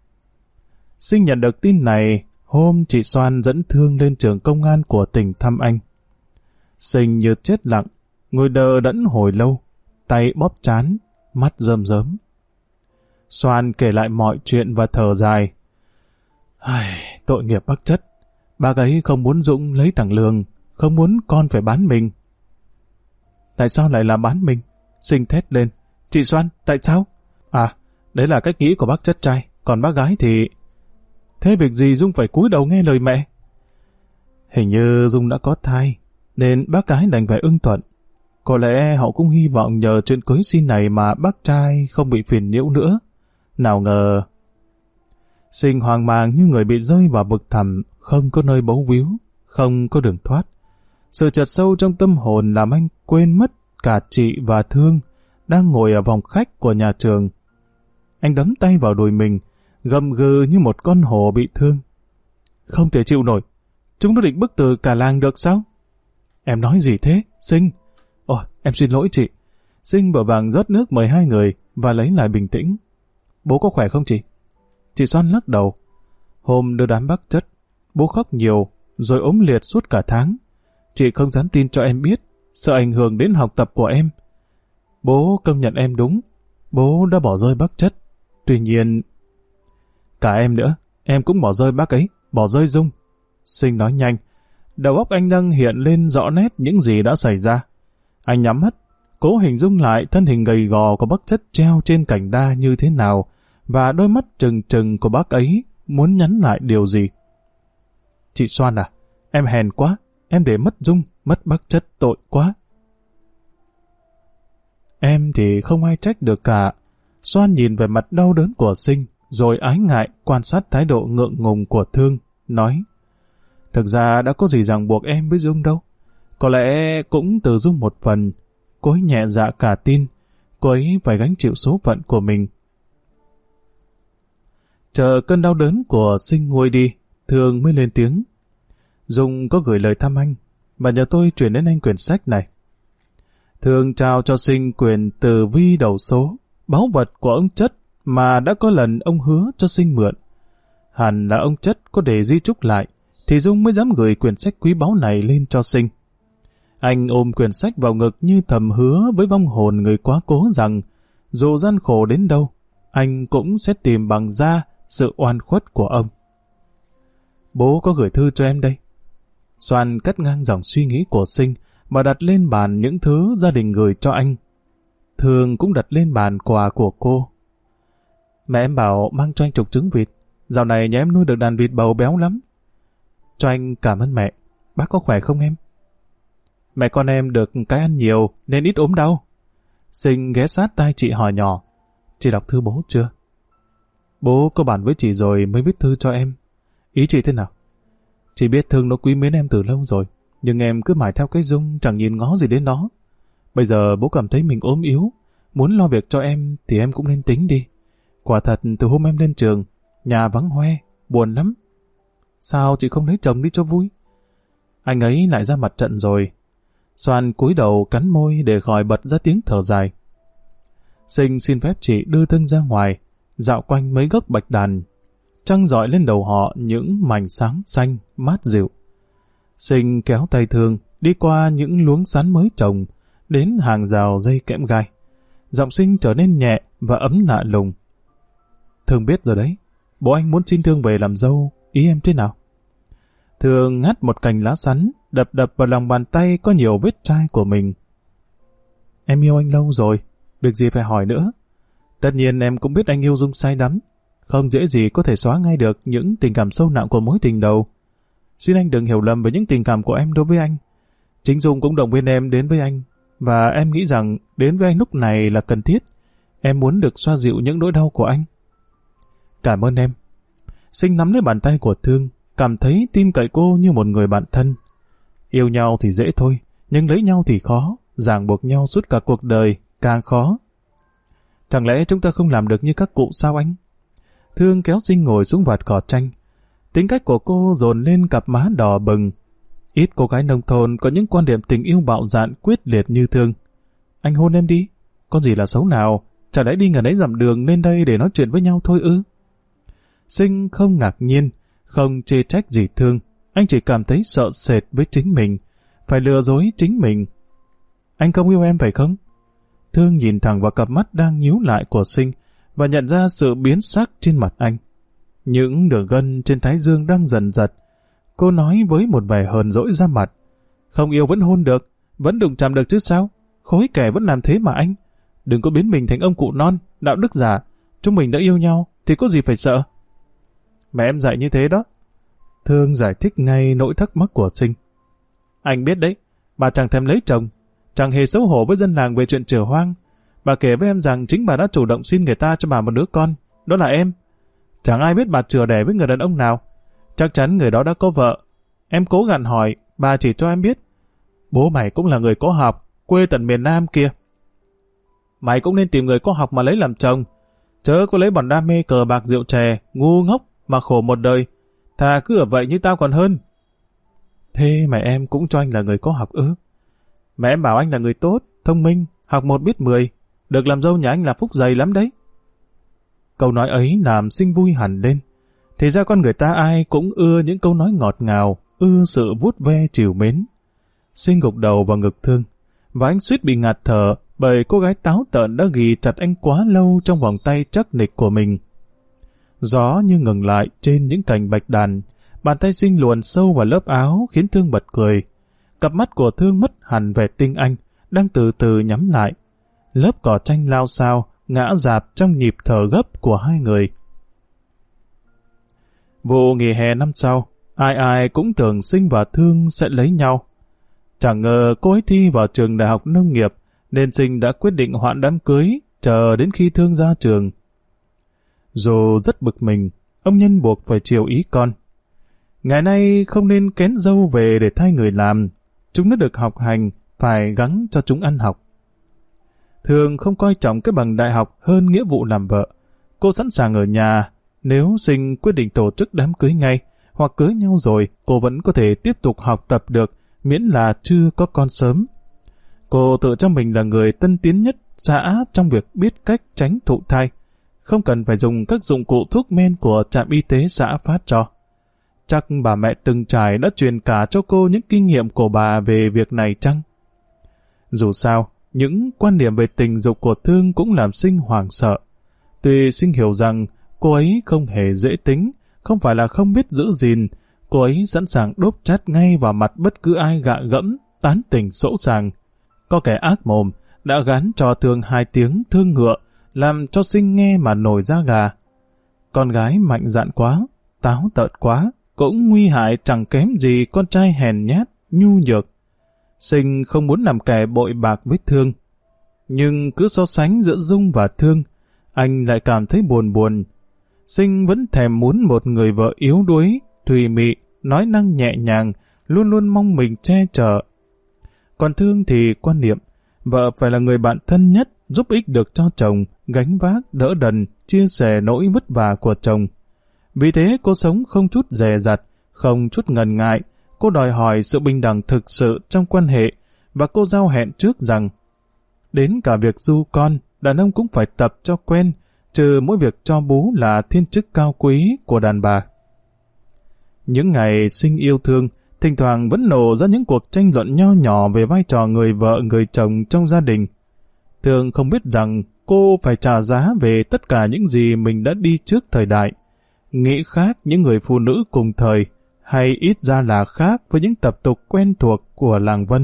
Sinh nhận được tin này, hôm chị Soan dẫn Thương lên trường công an của tỉnh thăm anh. Sinh như chết lặng, ngồi đờ đẫn hồi lâu, tay bóp trán, mắt rơm rớm. Soan kể lại mọi chuyện và thở dài. Ai, tội nghiệp bác Chất, bác ấy không muốn Dũng lấy thằng Lương, không muốn con phải bán mình. Tại sao lại là bán mình? Sinh thét lên. Chị Soan, tại sao? À, đấy là cách nghĩ của bác Chất trai, còn bác gái thì... Thế việc gì Dung phải cúi đầu nghe lời mẹ? Hình như Dung đã có thai, nên bác gái đành phải ưng thuận. Có lẽ họ cũng hy vọng nhờ chuyện cưới xin này mà bác trai không bị phiền nhiễu nữa. Nào ngờ... Sinh hoang mang như người bị rơi vào vực thẳm, không có nơi bấu víu, không có đường thoát. Sự chật sâu trong tâm hồn làm anh quên mất cả chị và Thương đang ngồi ở vòng khách của nhà trường. Anh đấm tay vào đùi mình, gầm gừ như một con hổ bị thương. Không thể chịu nổi, chúng nó định bức từ cả làng được sao? Em nói gì thế, Sinh? Ồ, em xin lỗi chị. Sinh vội vàng rót nước mời hai người và lấy lại bình tĩnh. Bố có khỏe không chị? Chị Soan lắc đầu. Hôm đưa đám bác Chất, bố khóc nhiều, rồi ốm liệt suốt cả tháng. Chị không dám tin cho em biết, sợ ảnh hưởng đến học tập của em. Bố công nhận em đúng, bố đã bỏ rơi bác Chất. Tuy nhiên... Cả em nữa, em cũng bỏ rơi bác ấy, bỏ rơi Dung. Sinh nói nhanh, đầu óc anh đang hiện lên rõ nét những gì đã xảy ra. Anh nhắm mắt, cố hình dung lại thân hình gầy gò của bác Chất treo trên cành đa như thế nào, và đôi mắt trừng trừng của bác ấy muốn nhắn lại điều gì. Chị Soan à, em hèn quá, em để mất Dung, mất bác Chất tội quá. Em thì không ai trách được cả. Soan nhìn về mặt đau đớn của Sinh, rồi ái ngại quan sát thái độ ngượng ngùng của Thương, nói: Thực ra đã có gì ràng buộc em với Dung đâu. Có lẽ cũng từ Dung một phần, cô ấy nhẹ dạ cả tin, cô ấy phải gánh chịu số phận của mình. Chờ cơn đau đớn của Sinh nguôi đi, Thương mới lên tiếng. Dung có gửi lời thăm anh, và nhờ tôi chuyển đến anh quyển sách này. Thương trao cho Sinh quyển Tử Vi đầu số, báu vật của ông Chất mà đã có lần ông hứa cho Sinh mượn. Hẳn là ông Chất có để di chúc lại, thì Dung mới dám gửi quyển sách quý báu này lên cho Sinh. Anh ôm quyển sách vào ngực như thầm hứa với vong hồn người quá cố rằng, dù gian khổ đến đâu, anh cũng sẽ tìm bằng ra sự oan khuất của ông. Bố có gửi thư cho em đây. Soan cắt ngang dòng suy nghĩ của Sinh và đặt lên bàn những thứ gia đình gửi cho anh. Thường cũng đặt lên bàn quà của cô. Mẹ em bảo mang cho anh chục trứng vịt. Dạo này nhà em nuôi được đàn vịt bầu béo lắm. Cho anh cảm ơn mẹ. Bác có khỏe không em? Mẹ con em được cái ăn nhiều nên ít ốm đau. Sinh ghé sát tai chị hỏi nhỏ. Chị đọc thư bố chưa? Bố có bàn với chị rồi mới viết thư cho em. Ý chị thế nào? Chị biết Thương nó quý mến em từ lâu rồi, nhưng em cứ mải theo cái Dung chẳng nhìn ngó gì đến nó. Bây giờ bố cảm thấy mình ốm yếu, muốn lo việc cho em thì em cũng nên tính đi. Quả thật từ hôm em lên trường, nhà vắng hoe, buồn lắm. Sao chị không lấy chồng đi cho vui? Anh ấy lại ra mặt trận rồi. Soan cúi đầu cắn môi để khỏi bật ra tiếng thở dài. Sinh xin phép chị đưa Thương ra ngoài, dạo quanh mấy gốc bạch đàn. Trăng rọi lên đầu họ những mảnh sáng xanh, mát dịu. Sinh kéo tay Thương, đi qua những luống sắn mới trồng, đến hàng rào dây kẽm gai. Giọng Sinh trở nên nhẹ và ấm lạ lùng. Thương biết rồi đấy, bố anh muốn xin Thương về làm dâu, ý em thế nào? Thương ngắt một cành lá sắn, đập đập vào lòng bàn tay có nhiều vết chai của mình. Em yêu anh lâu rồi, việc gì phải hỏi nữa. Tất nhiên em cũng biết anh yêu Dung say đắm, không dễ gì có thể xóa ngay được những tình cảm sâu nặng của mối tình đầu. Xin anh đừng hiểu lầm về những tình cảm của em đối với anh. Chính Dung cũng động viên em đến với anh, và em nghĩ rằng đến với anh lúc này là cần thiết. Em muốn được xoa dịu những nỗi đau của anh. Cảm ơn em. Sinh nắm lấy bàn tay của Thương, cảm thấy tin cậy cô như một người bạn thân. Yêu nhau thì dễ thôi, nhưng lấy nhau thì khó, ràng buộc nhau suốt cả cuộc đời càng khó. Chẳng lẽ chúng ta không làm được như các cụ sao anh? Thương kéo Sinh ngồi xuống vạt cỏ tranh. Tính cách của cô dồn lên cặp má đỏ bừng. Ít cô gái nông thôn có những quan điểm tình yêu bạo dạn quyết liệt như Thương. Anh hôn em đi, có gì là xấu nào, chả lẽ đi ngần ấy dặm đường lên đây để nói chuyện với nhau thôi ư? Sinh không ngạc nhiên, không chê trách gì Thương. Anh chỉ cảm thấy sợ sệt với chính mình, phải lừa dối chính mình. Anh không yêu em phải không? Thương nhìn thẳng vào cặp mắt đang nhíu lại của Sinh và nhận ra sự biến sắc trên mặt anh. Những đường gân trên thái dương đang dần giật. Cô nói với một vẻ hờn dỗi ra mặt. Không yêu vẫn hôn được, vẫn đụng chạm được chứ sao? Khối kẻ vẫn làm thế mà anh. Đừng có biến mình thành ông cụ non, đạo đức giả. Chúng mình đã yêu nhau thì có gì phải sợ. Mẹ em dạy như thế đó. Thương giải thích ngay nỗi thắc mắc của Sinh. Anh biết đấy, bà chẳng thèm lấy chồng, chẳng hề xấu hổ với dân làng về chuyện chửa hoang. Bà kể với em rằng chính bà đã chủ động xin người ta cho bà một đứa con, đó là em. Chẳng ai biết bà chửa đẻ với người đàn ông nào. Chắc chắn người đó đã có vợ. Em cố gắng hỏi, bà chỉ cho em biết. Bố mày cũng là người có học, quê tận miền Nam kia. Mày cũng nên tìm người có học mà lấy làm chồng. Chớ có lấy bọn đam mê cờ bạc rượu chè, ngu ngốc mà khổ một đời. Thà cứ ở vậy như tao còn hơn. Thế mà em cũng cho anh là người có học ư? Mẹ em bảo anh là người tốt, thông minh, học một biết mười. Được làm dâu nhà anh là phúc dày lắm đấy. Câu nói ấy làm Sinh vui hẳn lên. Thì ra con người ta ai cũng ưa những câu nói ngọt ngào, ưa sự vuốt ve trìu mến. Sinh gục đầu vào ngực Thương, và anh suýt bị ngạt thở bởi cô gái táo tợn đã ghì chặt anh quá lâu trong vòng tay chắc nịch của mình. Gió như ngừng lại trên những cành bạch đàn, bàn tay Sinh luồn sâu vào lớp áo khiến Thương bật cười. Cặp mắt của Thương mất hẳn vẻ tinh anh, đang từ từ nhắm lại. Lớp cỏ tranh lao xao, ngã dạp trong nhịp thở gấp của hai người. Vụ nghỉ hè năm sau, ai ai cũng tưởng Sinh và Thương sẽ lấy nhau. Chẳng ngờ cô ấy thi vào trường đại học nông nghiệp, nên Sinh đã quyết định hoãn đám cưới, chờ đến khi Thương ra trường. Dù rất bực mình, ông Nhân buộc phải chiều ý con. Ngày nay không nên kén dâu về để thay người làm. Chúng nó được học hành, phải gắng cho chúng ăn học. Thường không coi trọng cái bằng đại học hơn nghĩa vụ làm vợ. Cô sẵn sàng ở nhà, nếu Sinh quyết định tổ chức đám cưới ngay, hoặc cưới nhau rồi, cô vẫn có thể tiếp tục học tập được, miễn là chưa có con sớm. Cô tự cho mình là người tân tiến nhất xã trong việc biết cách tránh thụ thai, không cần phải dùng các dụng cụ thuốc men của trạm y tế xã phát cho. Chắc bà mẹ từng trải đã truyền cả cho cô những kinh nghiệm của bà về việc này chăng? Dù sao, những quan điểm về tình dục của Thương cũng làm Sinh hoảng sợ. Tuy Sinh hiểu rằng cô ấy không hề dễ tính, không phải là không biết giữ gìn, cô ấy sẵn sàng đốp chát ngay vào mặt bất cứ ai gạ gẫm, tán tỉnh sỗ sàng. Có kẻ ác mồm đã gán cho Thương hai tiếng thương ngựa, làm cho Sinh nghe mà nổi da gà. Con gái mạnh dạn quá, táo tợn quá, cũng nguy hại chẳng kém gì con trai hèn nhát, nhu nhược. Sinh không muốn làm kẻ bội bạc với Thương. Nhưng cứ so sánh giữa Dung và Thương, anh lại cảm thấy buồn buồn. Sinh vẫn thèm muốn một người vợ yếu đuối, thùy mị, nói năng nhẹ nhàng, luôn luôn mong mình che chở. Còn Thương thì quan niệm, vợ phải là người bạn thân nhất, giúp ích được cho chồng, gánh vác, đỡ đần, chia sẻ nỗi vất vả của chồng. Vì thế cô sống không chút dè dặt, không chút ngần ngại, cô đòi hỏi sự bình đẳng thực sự trong quan hệ, và cô giao hẹn trước rằng đến cả việc du con, đàn ông cũng phải tập cho quen, trừ mỗi việc cho bú là thiên chức cao quý của đàn bà. Những ngày Sinh yêu Thương, thỉnh thoảng vẫn nổ ra những cuộc tranh luận nho nhỏ về vai trò người vợ người chồng trong gia đình. Thương không biết rằng cô phải trả giá về tất cả những gì mình đã đi trước thời đại, nghĩ khác những người phụ nữ cùng thời, hay ít ra là khác với những tập tục quen thuộc của làng Vân.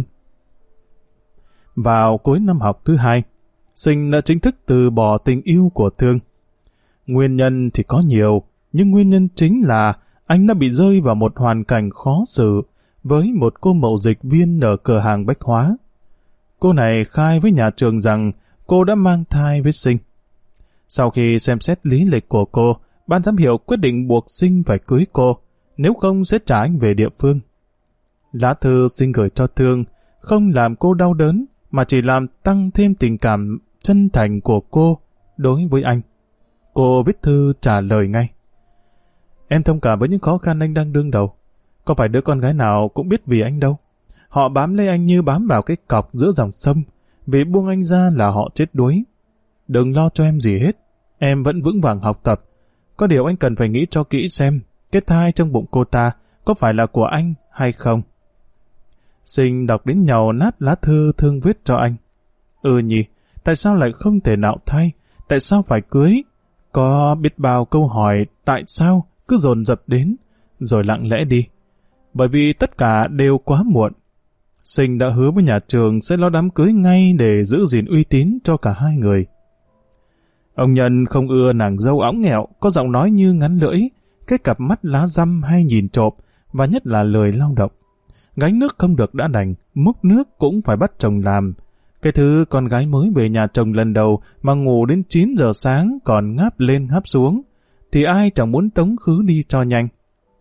Vào cuối năm học thứ hai, Sinh đã chính thức từ bỏ tình yêu của Thương. Nguyên nhân thì có nhiều, nhưng nguyên nhân chính là anh đã bị rơi vào một hoàn cảnh khó xử với một cô mậu dịch viên ở cửa hàng bách hóa. Cô này khai với nhà trường rằng cô đã mang thai với Sinh. Sau khi xem xét lý lịch của cô, ban giám hiệu quyết định buộc Sinh phải cưới cô, nếu không sẽ trả anh về địa phương. Lá thư Sinh gửi cho Thương không làm cô đau đớn, mà chỉ làm tăng thêm tình cảm chân thành của cô đối với anh. Cô viết thư trả lời ngay. Em thông cảm với những khó khăn anh đang đương đầu. Có phải đứa con gái nào cũng biết vì anh đâu. Họ bám lấy anh như bám vào cái cọc giữa dòng sông, vì buông anh ra là họ chết đuối. Đừng lo cho em gì hết, em vẫn vững vàng học tập. Có điều anh cần phải nghĩ cho kỹ xem, cái thai trong bụng cô ta có phải là của anh hay không. Sinh đọc đến nhàu nát lá thư Thương viết cho anh. Ừ nhỉ, tại sao lại không thể nạo thai? Tại sao phải cưới? Có biết bao câu hỏi tại sao cứ dồn dập đến, rồi lặng lẽ đi. Bởi vì tất cả đều quá muộn. Sinh đã hứa với nhà trường sẽ lo đám cưới ngay để giữ gìn uy tín cho cả hai người. Ông Nhân không ưa nàng dâu óng nghẹo, có giọng nói như ngắn lưỡi, cái cặp mắt lá răm hay nhìn trộm, và nhất là lười lao động. Gánh nước không được đã đành, múc nước cũng phải bắt chồng làm. Cái thứ con gái mới về nhà chồng lần đầu mà ngủ đến chín giờ sáng còn ngáp lên ngáp xuống, thì ai chẳng muốn tống khứ đi cho nhanh.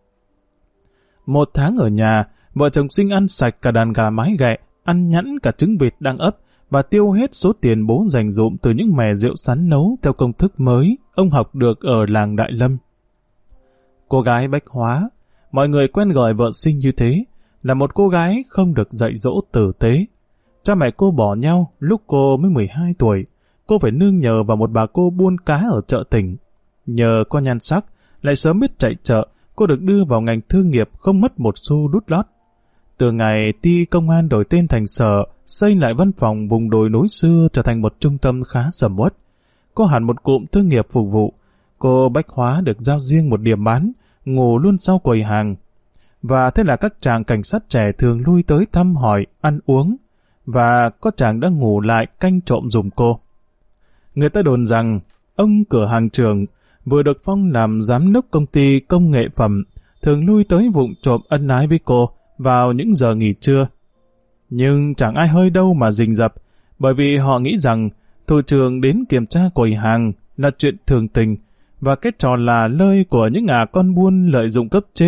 Một tháng ở nhà, vợ chồng Sinh ăn sạch cả đàn gà mái ghẹ, ăn nhẵn cả trứng vịt đang ấp, và tiêu hết số tiền bố dành dụm từ những mẻ rượu sắn nấu theo công thức mới ông học được ở làng Đại Lâm. Cô gái bách hóa, mọi người quen gọi vợ Sinh như thế, là một cô gái không được dạy dỗ tử tế. Cha mẹ cô bỏ nhau lúc cô mới mười hai tuổi, cô phải nương nhờ vào một bà cô buôn cá ở chợ tỉnh. Nhờ có nhan sắc, lại sớm biết chạy chợ, cô được đưa vào ngành thương nghiệp không mất một xu đút lót. Từ ngày ty công an đổi tên thành sở, xây lại văn phòng vùng đồi núi xưa trở thành một trung tâm khá sầm uất. Có hẳn một cụm thương nghiệp phục vụ. Cô bách hóa được giao riêng một điểm bán, ngủ luôn sau quầy hàng. Và thế là các chàng cảnh sát trẻ thường lui tới thăm hỏi, ăn uống, và có chàng đã ngủ lại canh trộm giùm cô. Người ta đồn rằng ông cửa hàng trưởng vừa được phong làm giám đốc công ty công nghệ phẩm, thường lui tới vụng trộm ân ái với cô vào những giờ nghỉ trưa. Nhưng chẳng ai hơi đâu mà rình rập, bởi vì họ nghĩ rằng thủ trưởng đến kiểm tra quầy hàng là chuyện thường tình, và cái trò là lơi của những ả con buôn lợi dụng cấp trên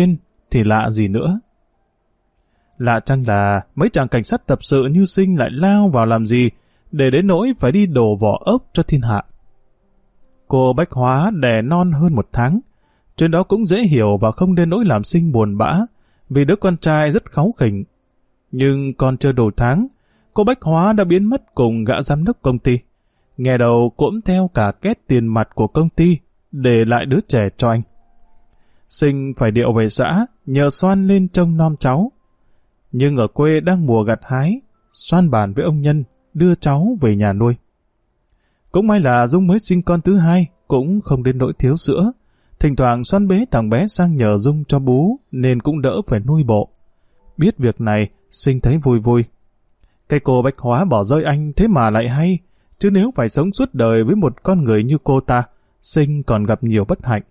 thì lạ gì nữa. Lạ chăng là mấy chàng cảnh sát tập sự như Sinh lại lao vào làm gì để đến nỗi phải đi đổ vỏ ốc cho thiên hạ. Cô Bách Hóa đẻ non hơn một tháng, trên đó cũng dễ hiểu và không đến nỗi làm Sinh buồn bã, vì đứa con trai rất kháu khỉnh. Nhưng còn chưa đủ tháng, cô Bách Hóa đã biến mất cùng gã giám đốc công ty. Nghe đầu cũng theo cả két tiền mặt của công ty, để lại đứa trẻ cho anh. Sinh phải điệu về xã, nhờ Xoan lên trông nom cháu. Nhưng ở quê đang mùa gặt hái, Xoan bàn với ông Nhân, đưa cháu về nhà nuôi. Cũng may là Dung mới sinh con thứ hai, cũng không đến nỗi thiếu sữa. Thỉnh thoảng Xoan bế thằng bé sang nhờ Dung cho bú, nên cũng đỡ phải nuôi bộ. Biết việc này, Sinh thấy vui vui. Cái cô Bách Hóa bỏ rơi anh thế mà lại hay, chứ nếu phải sống suốt đời với một con người như cô ta, Sinh còn gặp nhiều bất hạnh.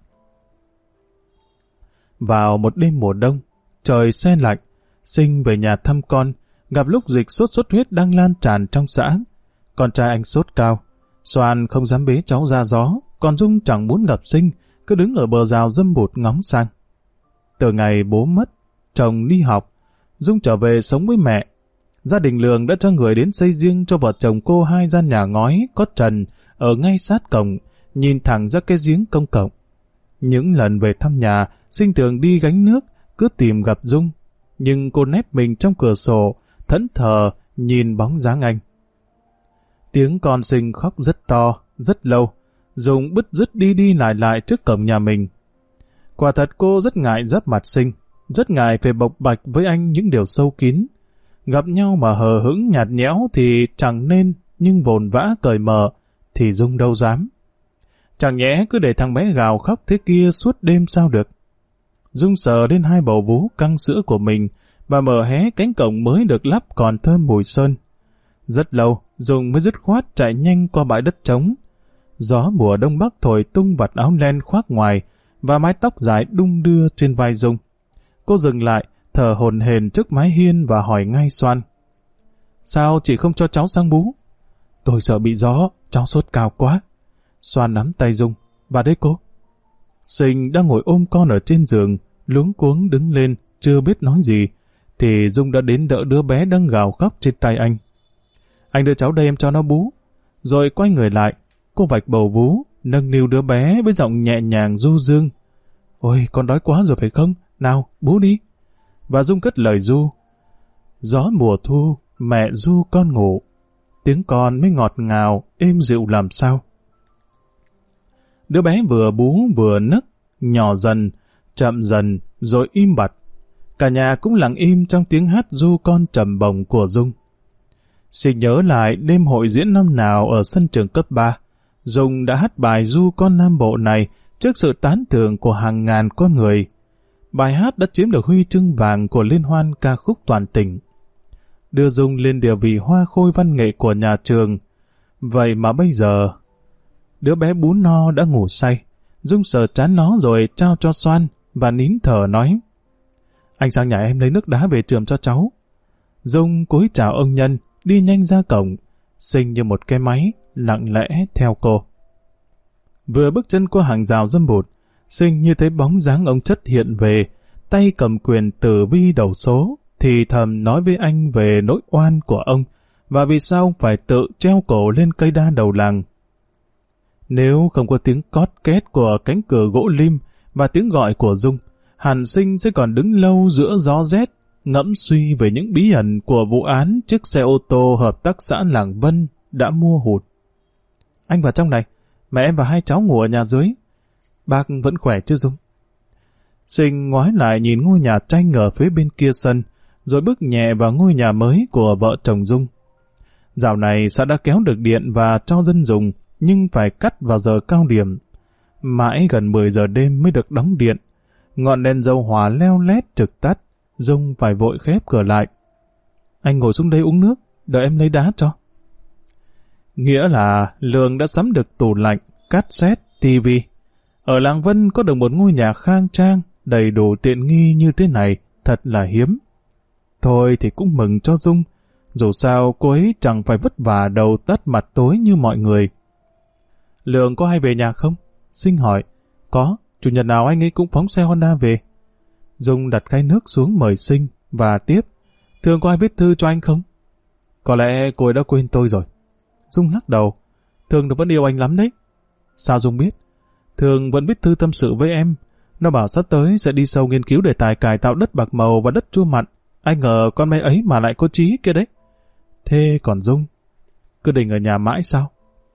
Vào một đêm mùa đông, trời se lạnh, Sinh về nhà thăm con, gặp lúc dịch sốt xuất huyết đang lan tràn trong xã. Con trai anh sốt cao, Xoan không dám bế cháu ra gió, còn Dung chẳng muốn gặp Sinh, cứ đứng ở bờ rào dâm bụt ngóng sang. Từ ngày bố mất, chồng đi học, Dung trở về sống với mẹ. Gia đình Lường đã cho người đến xây riêng cho vợ chồng cô hai gian nhà ngói có trần ở ngay sát cổng, nhìn thẳng ra cái giếng công cộng. Những lần về thăm nhà, Sinh thường đi gánh nước, cứ tìm gặp Dung, nhưng cô nép mình trong cửa sổ, thẫn thờ nhìn bóng dáng anh. Tiếng con Sinh khóc rất to, rất lâu, Dung bứt rứt đi đi lại lại trước cổng nhà mình. Quả thật cô rất ngại giáp mặt Sinh, rất ngại phải bộc bạch với anh những điều sâu kín. Gặp nhau mà hờ hững nhạt nhẽo thì chẳng nên, nhưng vồn vã cởi mở thì Dung đâu dám. Chẳng nhẽ cứ để thằng bé gào khóc thế kia suốt đêm sao được. Dung sờ lên hai bầu vú căng sữa của mình và mở hé cánh cổng mới được lắp còn thơm mùi sơn. Rất lâu, Dung mới dứt khoát chạy nhanh qua bãi đất trống. Gió mùa đông bắc thổi tung vạt áo len khoác ngoài và mái tóc dài đung đưa trên vai Dung. Cô dừng lại, thở hổn hển trước mái hiên và hỏi ngay Xoan. Sao chị không cho cháu sang bú? Tôi sợ bị gió, cháu sốt cao quá. Xoan nắm tay Dung. Và đây cô. Sinh đang ngồi ôm con ở trên giường, luống cuống đứng lên, chưa biết nói gì, thì Dung đã đến đỡ đứa bé đang gào khóc trên tay anh. Anh đưa cháu đây em cho nó bú. Rồi quay người lại, cô vạch bầu vú, nâng niu đứa bé với giọng nhẹ nhàng du dương. Ôi, con đói quá rồi phải không? Nào, bú đi. Và Dung cất lời ru. Gió mùa thu, mẹ ru con ngủ. Tiếng con mới ngọt ngào, êm dịu làm sao. Đứa bé vừa bú vừa nấc, nhỏ dần, chậm dần, rồi im bặt. Cả nhà cũng lặng im trong tiếng hát ru con trầm bổng của Dung. Sinh nhớ lại đêm hội diễn năm nào ở sân trường cấp ba, Dung đã hát bài ru con Nam Bộ này trước sự tán thưởng của hàng ngàn con người. Bài hát đã chiếm được huy chương vàng của liên hoan ca khúc toàn tỉnh, đưa Dung lên địa vị hoa khôi văn nghệ của nhà trường. Vậy mà bây giờ, đứa bé bú no đã ngủ say. Dung sờ trán nó rồi trao cho Xoan và nín thở nói: Anh sang nhà em lấy nước đá về trường cho cháu. Dung cúi chào ông Nhân, đi nhanh ra cổng. Sinh như một cái máy, lặng lẽ theo cô. Vừa bước chân qua hàng rào dâm bụt, Sinh như thấy bóng dáng ông Chất hiện về, tay cầm quyền tử vi đầu số, thì thầm nói với anh về nỗi oan của ông và vì sao ông phải tự treo cổ lên cây đa đầu làng. Nếu không có tiếng cót két của cánh cửa gỗ lim và tiếng gọi của Dung, hẳn Sinh sẽ còn đứng lâu giữa gió rét, ngẫm suy về những bí ẩn của vụ án chiếc xe ô tô hợp tác xã Làng Vân đã mua hụt. Anh vào trong này, mẹ em và hai cháu ngủ ở nhà dưới. Bác vẫn khỏe chứ Dung? Sinh ngoái lại nhìn ngôi nhà tranh ở phía bên kia sân, rồi bước nhẹ vào ngôi nhà mới của vợ chồng Dung. Dạo này xã đã kéo được điện và cho dân dùng, nhưng phải cắt vào giờ cao điểm. Mãi gần mười giờ đêm mới được đóng điện. Ngọn đèn dầu hỏa leo lét trực tắt, Dung phải vội khép cửa lại. Anh ngồi xuống đây uống nước, đợi em lấy đá cho. Nghĩa là Lường đã sắm được tủ lạnh, cassette, tivi. Ở Làng Vân có được một ngôi nhà khang trang, đầy đủ tiện nghi như thế này, thật là hiếm. Thôi thì cũng mừng cho Dung, dù sao cô ấy chẳng phải vất vả đầu tắt mặt tối như mọi người. Lường có hay về nhà không? Sinh hỏi. Có, chủ nhật nào anh ấy cũng phóng xe Honda về. Dung đặt khay nước xuống mời Sinh và tiếp. Thường có ai viết thư cho anh không? Có lẽ cô ấy đã quên tôi rồi. Dung lắc đầu. Thường nó vẫn yêu anh lắm đấy. Sao Dung biết? Thường vẫn viết thư tâm sự với em. Nó bảo sắp tới sẽ đi sâu nghiên cứu đề tài cải tạo đất bạc màu và đất chua mặn. Anh ngờ con bé ấy mà lại có trí kia đấy. Thế còn Dung? Cứ định ở nhà mãi sao?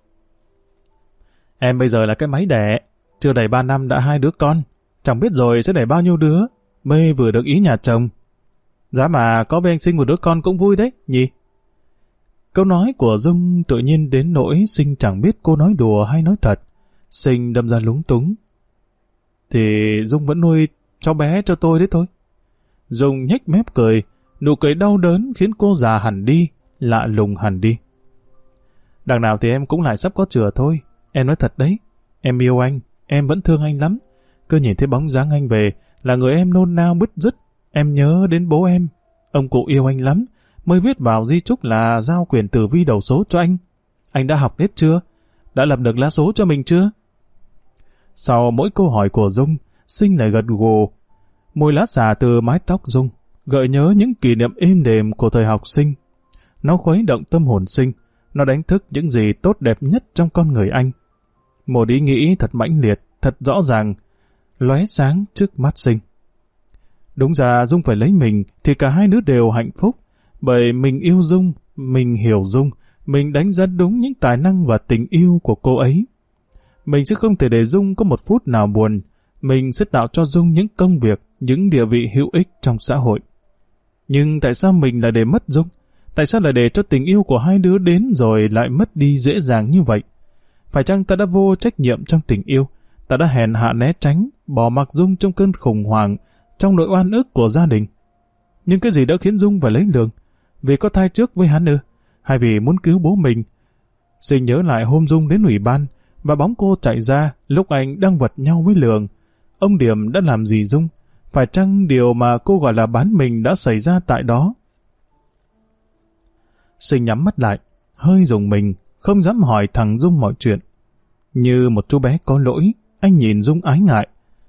Em bây giờ là cái máy đẻ. Chưa đầy ba năm đã hai đứa con. Chẳng biết rồi sẽ đẻ bao nhiêu đứa. Mê vừa được ý nhà chồng. Giá mà có với anh Sinh một đứa con cũng vui đấy, nhỉ? Câu nói của Dung tự nhiên đến nỗi Sinh chẳng biết cô nói đùa hay nói thật. Sinh đâm ra lúng túng. Thì Dung vẫn nuôi cháu bé cho tôi đấy thôi. Dung nhếch mép cười, nụ cười đau đớn khiến cô già hẳn đi, lạ lùng hẳn đi. Đằng nào thì em cũng lại sắp có chừa thôi. Em nói thật đấy, em yêu anh, em vẫn thương anh lắm. Cứ nhìn thấy bóng dáng anh về là người em nôn nao bứt rứt. Em nhớ đến bố em, ông cụ yêu anh lắm, mới viết vào di chúc là giao quyền tử vi đầu số cho anh. Anh đã học hết chưa? Đã lập được lá số cho mình chưa? Sau mỗi câu hỏi của Dung, Sinh lại gật gù. Mùi lá xả từ mái tóc Dung gợi nhớ những kỷ niệm êm đềm của thời học sinh. Nó khuấy động tâm hồn Sinh, nó đánh thức những gì tốt đẹp nhất trong con người anh. Một ý nghĩ thật mãnh liệt, thật rõ ràng, lóe sáng trước mắt Sinh. Đúng ra Dung phải lấy mình thì cả hai đứa đều hạnh phúc, bởi mình yêu Dung, mình hiểu Dung, mình đánh giá đúng những tài năng và tình yêu của cô ấy. Mình sẽ không thể để Dung có một phút nào buồn, mình sẽ tạo cho Dung những công việc, những địa vị hữu ích trong xã hội. Nhưng tại sao mình lại để mất Dung? Tại sao lại để cho tình yêu của hai đứa đến rồi lại mất đi dễ dàng như vậy? Phải chăng ta đã vô trách nhiệm trong tình yêu? Ta đã hèn hạ né tránh, bỏ mặc Dung trong cơn khủng hoảng, trong nỗi oan ức của gia đình? Nhưng cái gì đã khiến Dung phải lấy Lường? Vì có thai trước với hắn ư? Hay vì muốn cứu bố mình? Sinh nhớ lại hôm Dung đến ủy ban, và bóng cô chạy ra lúc anh đang vật nhau với Lường. Ông Điểm đã làm gì Dung? Phải chăng điều mà cô gọi là bán mình đã xảy ra tại đó? Sinh nhắm mắt lại, hơi rùng mình, không dám hỏi thằng Dung mọi chuyện. Như một chú bé có lỗi, anh nhìn Dung ái ngại.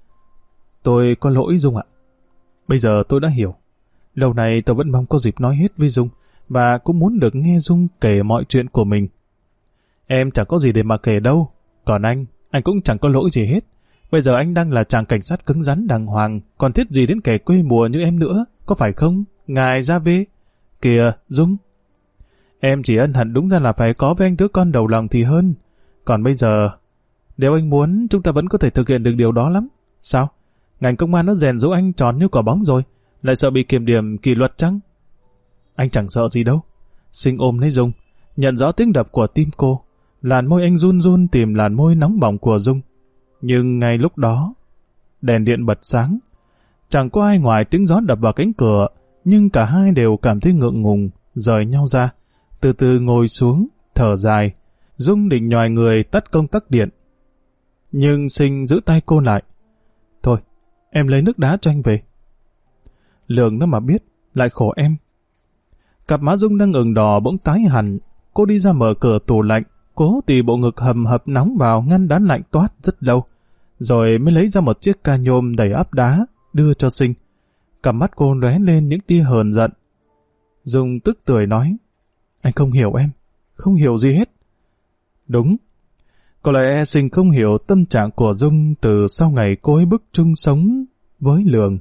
Tôi có lỗi Dung ạ. Bây giờ tôi đã hiểu. Lâu nay tôi vẫn mong có dịp nói hết với Dung, và cũng muốn được nghe Dung kể mọi chuyện của mình. Em chẳng có gì để mà kể đâu. Còn anh, anh cũng chẳng có lỗi gì hết. Bây giờ anh đang là chàng cảnh sát cứng rắn đàng hoàng, còn thiết gì đến kẻ quê mùa như em nữa, có phải không, ngài Gia Vê? Kìa, Dung. Em chỉ ân hận đúng ra là phải có với anh đứa con đầu lòng thì hơn. Còn bây giờ, nếu anh muốn, chúng ta vẫn có thể thực hiện được điều đó lắm. Sao? Ngành công an nó rèn dỗ anh tròn như quả bóng rồi, lại sợ bị kiểm điểm kỷ luật chăng? Anh chẳng sợ gì đâu. Sinh ôm lấy Dung, nhận rõ tiếng đập của tim cô. Làn môi anh run run tìm làn môi nóng bỏng của Dung. Nhưng ngay lúc đó, đèn điện bật sáng. Chẳng có ai ngoài tiếng gió đập vào cánh cửa, nhưng cả hai đều cảm thấy ngượng ngùng, rời nhau ra. Từ từ ngồi xuống, thở dài. Dung định nhòi người tắt công tắc điện. Nhưng Sinh giữ tay cô lại. Thôi, em lấy nước đá cho anh về. Lường nó mà biết, lại khổ em. Cặp má Dung đang ửng đỏ bỗng tái hẳn. Cô đi ra mở cửa tủ lạnh, cố tì bộ ngực hầm hập nóng vào ngăn đá lạnh toát rất lâu. Rồi mới lấy ra một chiếc ca nhôm đầy ắp đá, đưa cho Sinh. Cặp mắt cô lóe lên những tia hờn giận. Dung tức tưởi nói, anh không hiểu em, không hiểu gì hết. Đúng. Có lẽ Sinh không hiểu tâm trạng của Dung từ sau ngày cô ấy bước chung sống với Lường.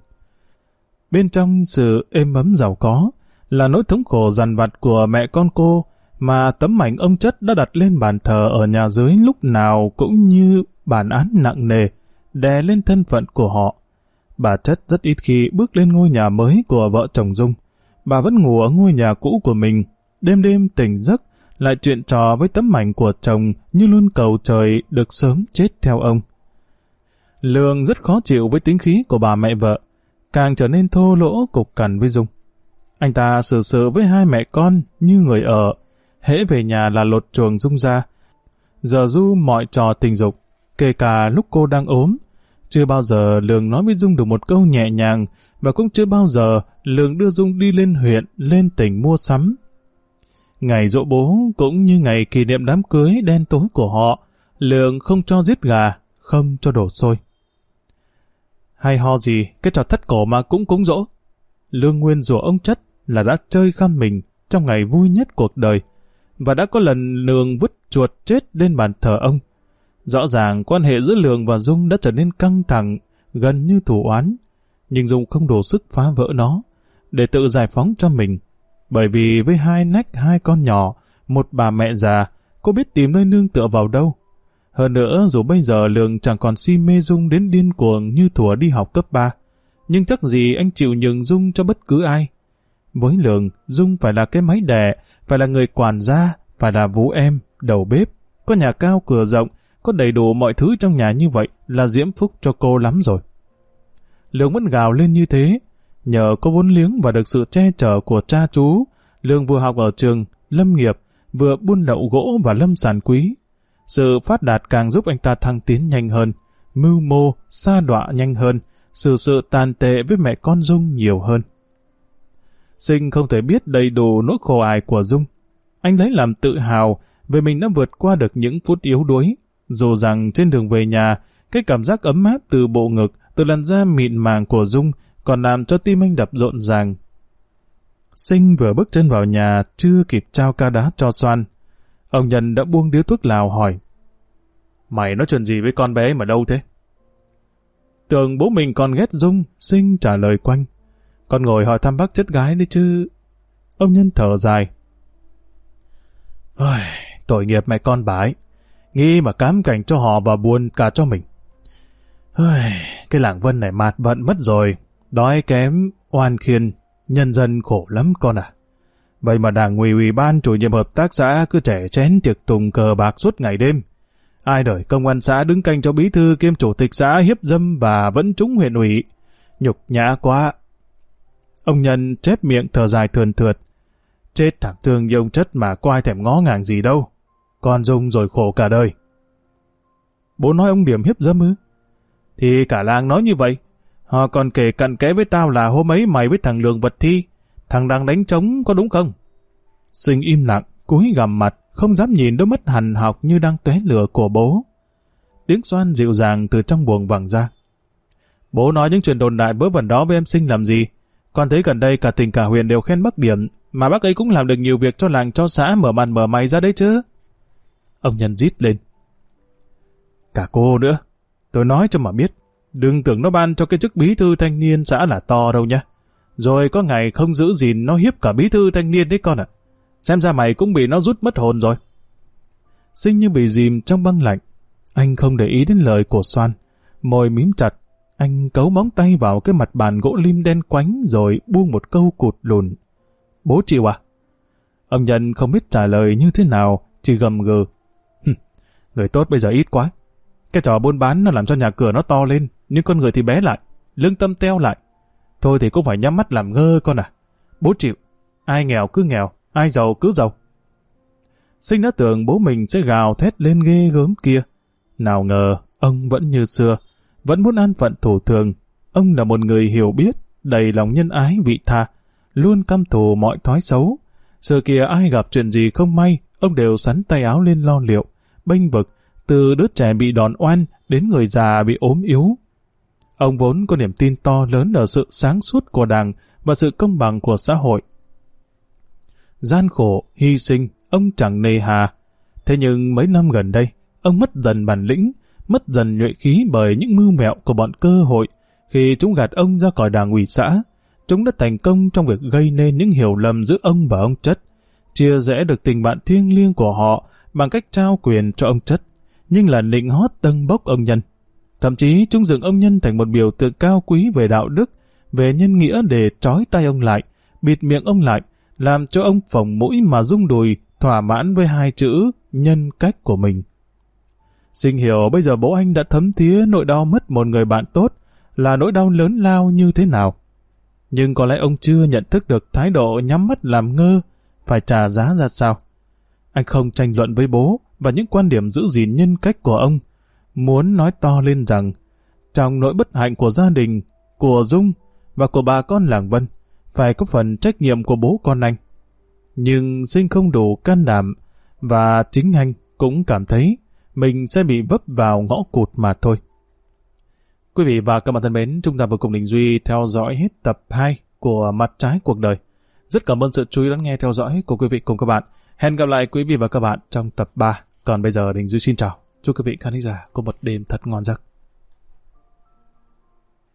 Bên trong sự êm ấm giàu có là nỗi thống khổ dằn vặt của mẹ con cô, mà tấm ảnh ông Chất đã đặt lên bàn thờ ở nhà dưới lúc nào cũng như bản án nặng nề đè lên thân phận của họ. Bà Chất rất ít khi bước lên ngôi nhà mới của vợ chồng Dung. Bà vẫn ngủ ở ngôi nhà cũ của mình, đêm đêm tỉnh giấc lại chuyện trò với tấm ảnh của chồng, như luôn cầu trời được sớm chết theo ông. Lường rất khó chịu với tính khí của bà mẹ vợ, càng trở nên thô lỗ cục cằn với Dung. Anh ta xử sự với hai mẹ con như người ở, hễ về nhà là lột chuồng Dung ra, giờ du mọi trò tình dục, kể cả lúc cô đang ốm. Chưa bao giờ Lường nói với Dung được một câu nhẹ nhàng, và cũng chưa bao giờ Lường đưa Dung đi lên huyện, lên tỉnh mua sắm. Ngày giỗ bố cũng như ngày kỷ niệm đám cưới đen tối của họ, Lường không cho giết gà, không cho đổ xôi. Hay ho gì, cái trò thất cổ mà cũng cúng dỗ. Lương nguyên rủa ông Chất là đã chơi khăm mình trong ngày vui nhất cuộc đời, và đã có lần Lương vứt chuột chết lên bàn thờ ông. Rõ ràng quan hệ giữa Lương và Dung đã trở nên căng thẳng, gần như thù oán, nhưng Dung không đủ sức phá vỡ nó, để tự giải phóng cho mình. Bởi vì với hai nách hai con nhỏ, một bà mẹ già, cô biết tìm nơi nương tựa vào đâu. Hơn nữa, dù bây giờ Lương chẳng còn si mê Dung đến điên cuồng như thuở đi học cấp ba, nhưng chắc gì anh chịu nhường Dung cho bất cứ ai. Với Lương, Dung phải là cái máy đẻ, phải là người quản gia, phải là vũ em, đầu bếp, có nhà cao cửa rộng, có đầy đủ mọi thứ trong nhà như vậy là diễm phúc cho cô lắm rồi. Lương vẫn gào lên như thế. Nhờ có vốn liếng và được sự che chở của cha chú, Lương vừa học ở trường lâm nghiệp, vừa buôn lậu gỗ và lâm sản quý. Sự phát đạt càng giúp anh ta thăng tiến nhanh hơn, mưu mô, sa đọa nhanh hơn, xử sự tàn tệ với mẹ con Dung nhiều hơn. Sinh không thể biết đầy đủ nỗi khổ ải của Dung. Anh lấy làm tự hào vì mình đã vượt qua được những phút yếu đuối. Dù rằng trên đường về nhà, cái cảm giác ấm áp từ bộ ngực, từ làn da mịn màng của Dung còn làm cho tim anh đập rộn ràng. Sinh vừa bước chân vào nhà, chưa kịp trao ca đá cho Xoan, ông Nhân đã buông điếu thuốc lào hỏi: "Mày nói chuyện gì với con bé mà đâu thế?" Tưởng bố mình còn ghét Dung, Sinh trả lời quanh: "Con ngồi hỏi thăm bác chất gái đấy chứ." Ông Nhân thở dài: "Ôi, tội nghiệp mẹ con bà ấy, nghĩ mà cám cảnh cho họ và buồn cả cho mình. Ôi, cái làng Vân này mạt vận mất rồi, đói kém, oan khiên, nhân dân khổ lắm con à. Vậy mà đảng ủy ủy ban chủ nhiệm hợp tác xã cứ trẻ chén tiệc tùng cờ bạc suốt ngày đêm. Ai đời công an xã đứng canh cho bí thư kiêm chủ tịch xã hiếp dâm và vẫn trúng huyện ủy. Nhục nhã quá." Ông Nhân chép miệng thở dài thườn thượt: "Chết thằng thương như ông Chất mà có ai thèm ngó ngàng gì đâu. Con Dung rồi khổ cả đời." "Bố nói ông Điểm hiếp dâm ư?" "Thì cả làng nói như vậy. Họ còn kể cặn kẽ với tao là hôm ấy mày với thằng Lương vật thi, thằng đang đánh trống có đúng không?" Sinh im lặng, cúi gằm mặt, không dám nhìn đôi mắt hằn học như đang tóe lửa của bố. Tiếng Xoan dịu dàng từ trong buồng vẳng ra: "Bố nói những chuyện đồn đại vớ vẩn đó với em Sinh làm gì? Con thấy gần đây cả tỉnh cả huyện đều khen bác Điểm, mà bác ấy cũng làm được nhiều việc cho làng cho xã, mở màn mở mày ra đấy chứ." Ông Nhân rít lên: "Cả cô nữa, tôi nói cho mà biết, đừng tưởng nó ban cho cái chức bí thư thanh niên xã là to đâu nhá. Rồi có ngày không giữ gìn nó hiếp cả bí thư thanh niên đấy con ạ. Xem ra mày cũng bị nó rút mất hồn rồi." Sinh như bị dìm trong băng lạnh. Anh không để ý đến lời của Xoan, môi mím chặt. Anh cấu móng tay vào cái mặt bàn gỗ lim đen quánh rồi buông một câu cụt lùn: "Bố chịu à?" Ông Nhân không biết trả lời như thế nào, chỉ gầm gừ: "Người tốt bây giờ ít quá. Cái trò buôn bán nó làm cho nhà cửa nó to lên, nhưng con người thì bé lại, lương tâm teo lại. Thôi thì cũng phải nhắm mắt làm ngơ con à. Bố chịu, ai nghèo cứ nghèo, ai giàu cứ giàu." Sinh đã tưởng bố mình sẽ gào thét lên ghê gớm kia. Nào ngờ, ông vẫn như xưa, vẫn muốn an phận thủ thường. Ông là một người hiểu biết, đầy lòng nhân ái vị tha, luôn căm thù mọi thói xấu. Giờ kia ai gặp chuyện gì không may, ông đều sắn tay áo lên lo liệu, bênh vực, từ đứa trẻ bị đòn oan đến người già bị ốm yếu. Ông vốn có niềm tin to lớn ở sự sáng suốt của Đảng và sự công bằng của xã hội. Gian khổ, hy sinh, ông chẳng nề hà. Thế nhưng mấy năm gần đây, ông mất dần bản lĩnh, mất dần nhuệ khí bởi những mưu mẹo của bọn cơ hội. Khi chúng gạt ông ra khỏi Đảng ủy xã, chúng đã thành công trong việc gây nên những hiểu lầm giữa ông và ông Chất, chia rẽ được tình bạn thiêng liêng của họ bằng cách trao quyền cho ông Chất, nhưng là nịnh hót tâng bốc ông Nhân. Thậm chí chúng dựng ông Nhân thành một biểu tượng cao quý về đạo đức, về nhân nghĩa để trói tay ông lại, bịt miệng ông lại, làm cho ông phồng mũi mà rung đùi, thỏa mãn với hai chữ nhân cách của mình. Sinh hiểu bây giờ bố anh đã thấm thía nỗi đau mất một người bạn tốt là nỗi đau lớn lao như thế nào. Nhưng có lẽ ông chưa nhận thức được thái độ nhắm mắt làm ngơ phải trả giá ra sao. Anh không tranh luận với bố và những quan điểm giữ gìn nhân cách của ông, muốn nói to lên rằng trong nỗi bất hạnh của gia đình, của Dung và của bà con làng Vân phải có phần trách nhiệm của bố con anh. Nhưng Sinh không đủ can đảm, và chính anh cũng cảm thấy mình sẽ bị vấp vào ngõ cụt mà thôi. Quý vị và các bạn thân mến, chúng ta vừa cùng Đình Duy theo dõi hết tập hai của Mặt trái cuộc đời. Rất cảm ơn sự chú ý lắng nghe theo dõi của quý vị cùng các bạn. Hẹn gặp lại quý vị và các bạn trong tập ba. Còn bây giờ Đình Duy xin chào. Chúc quý vị khán giả có một đêm thật ngon giấc.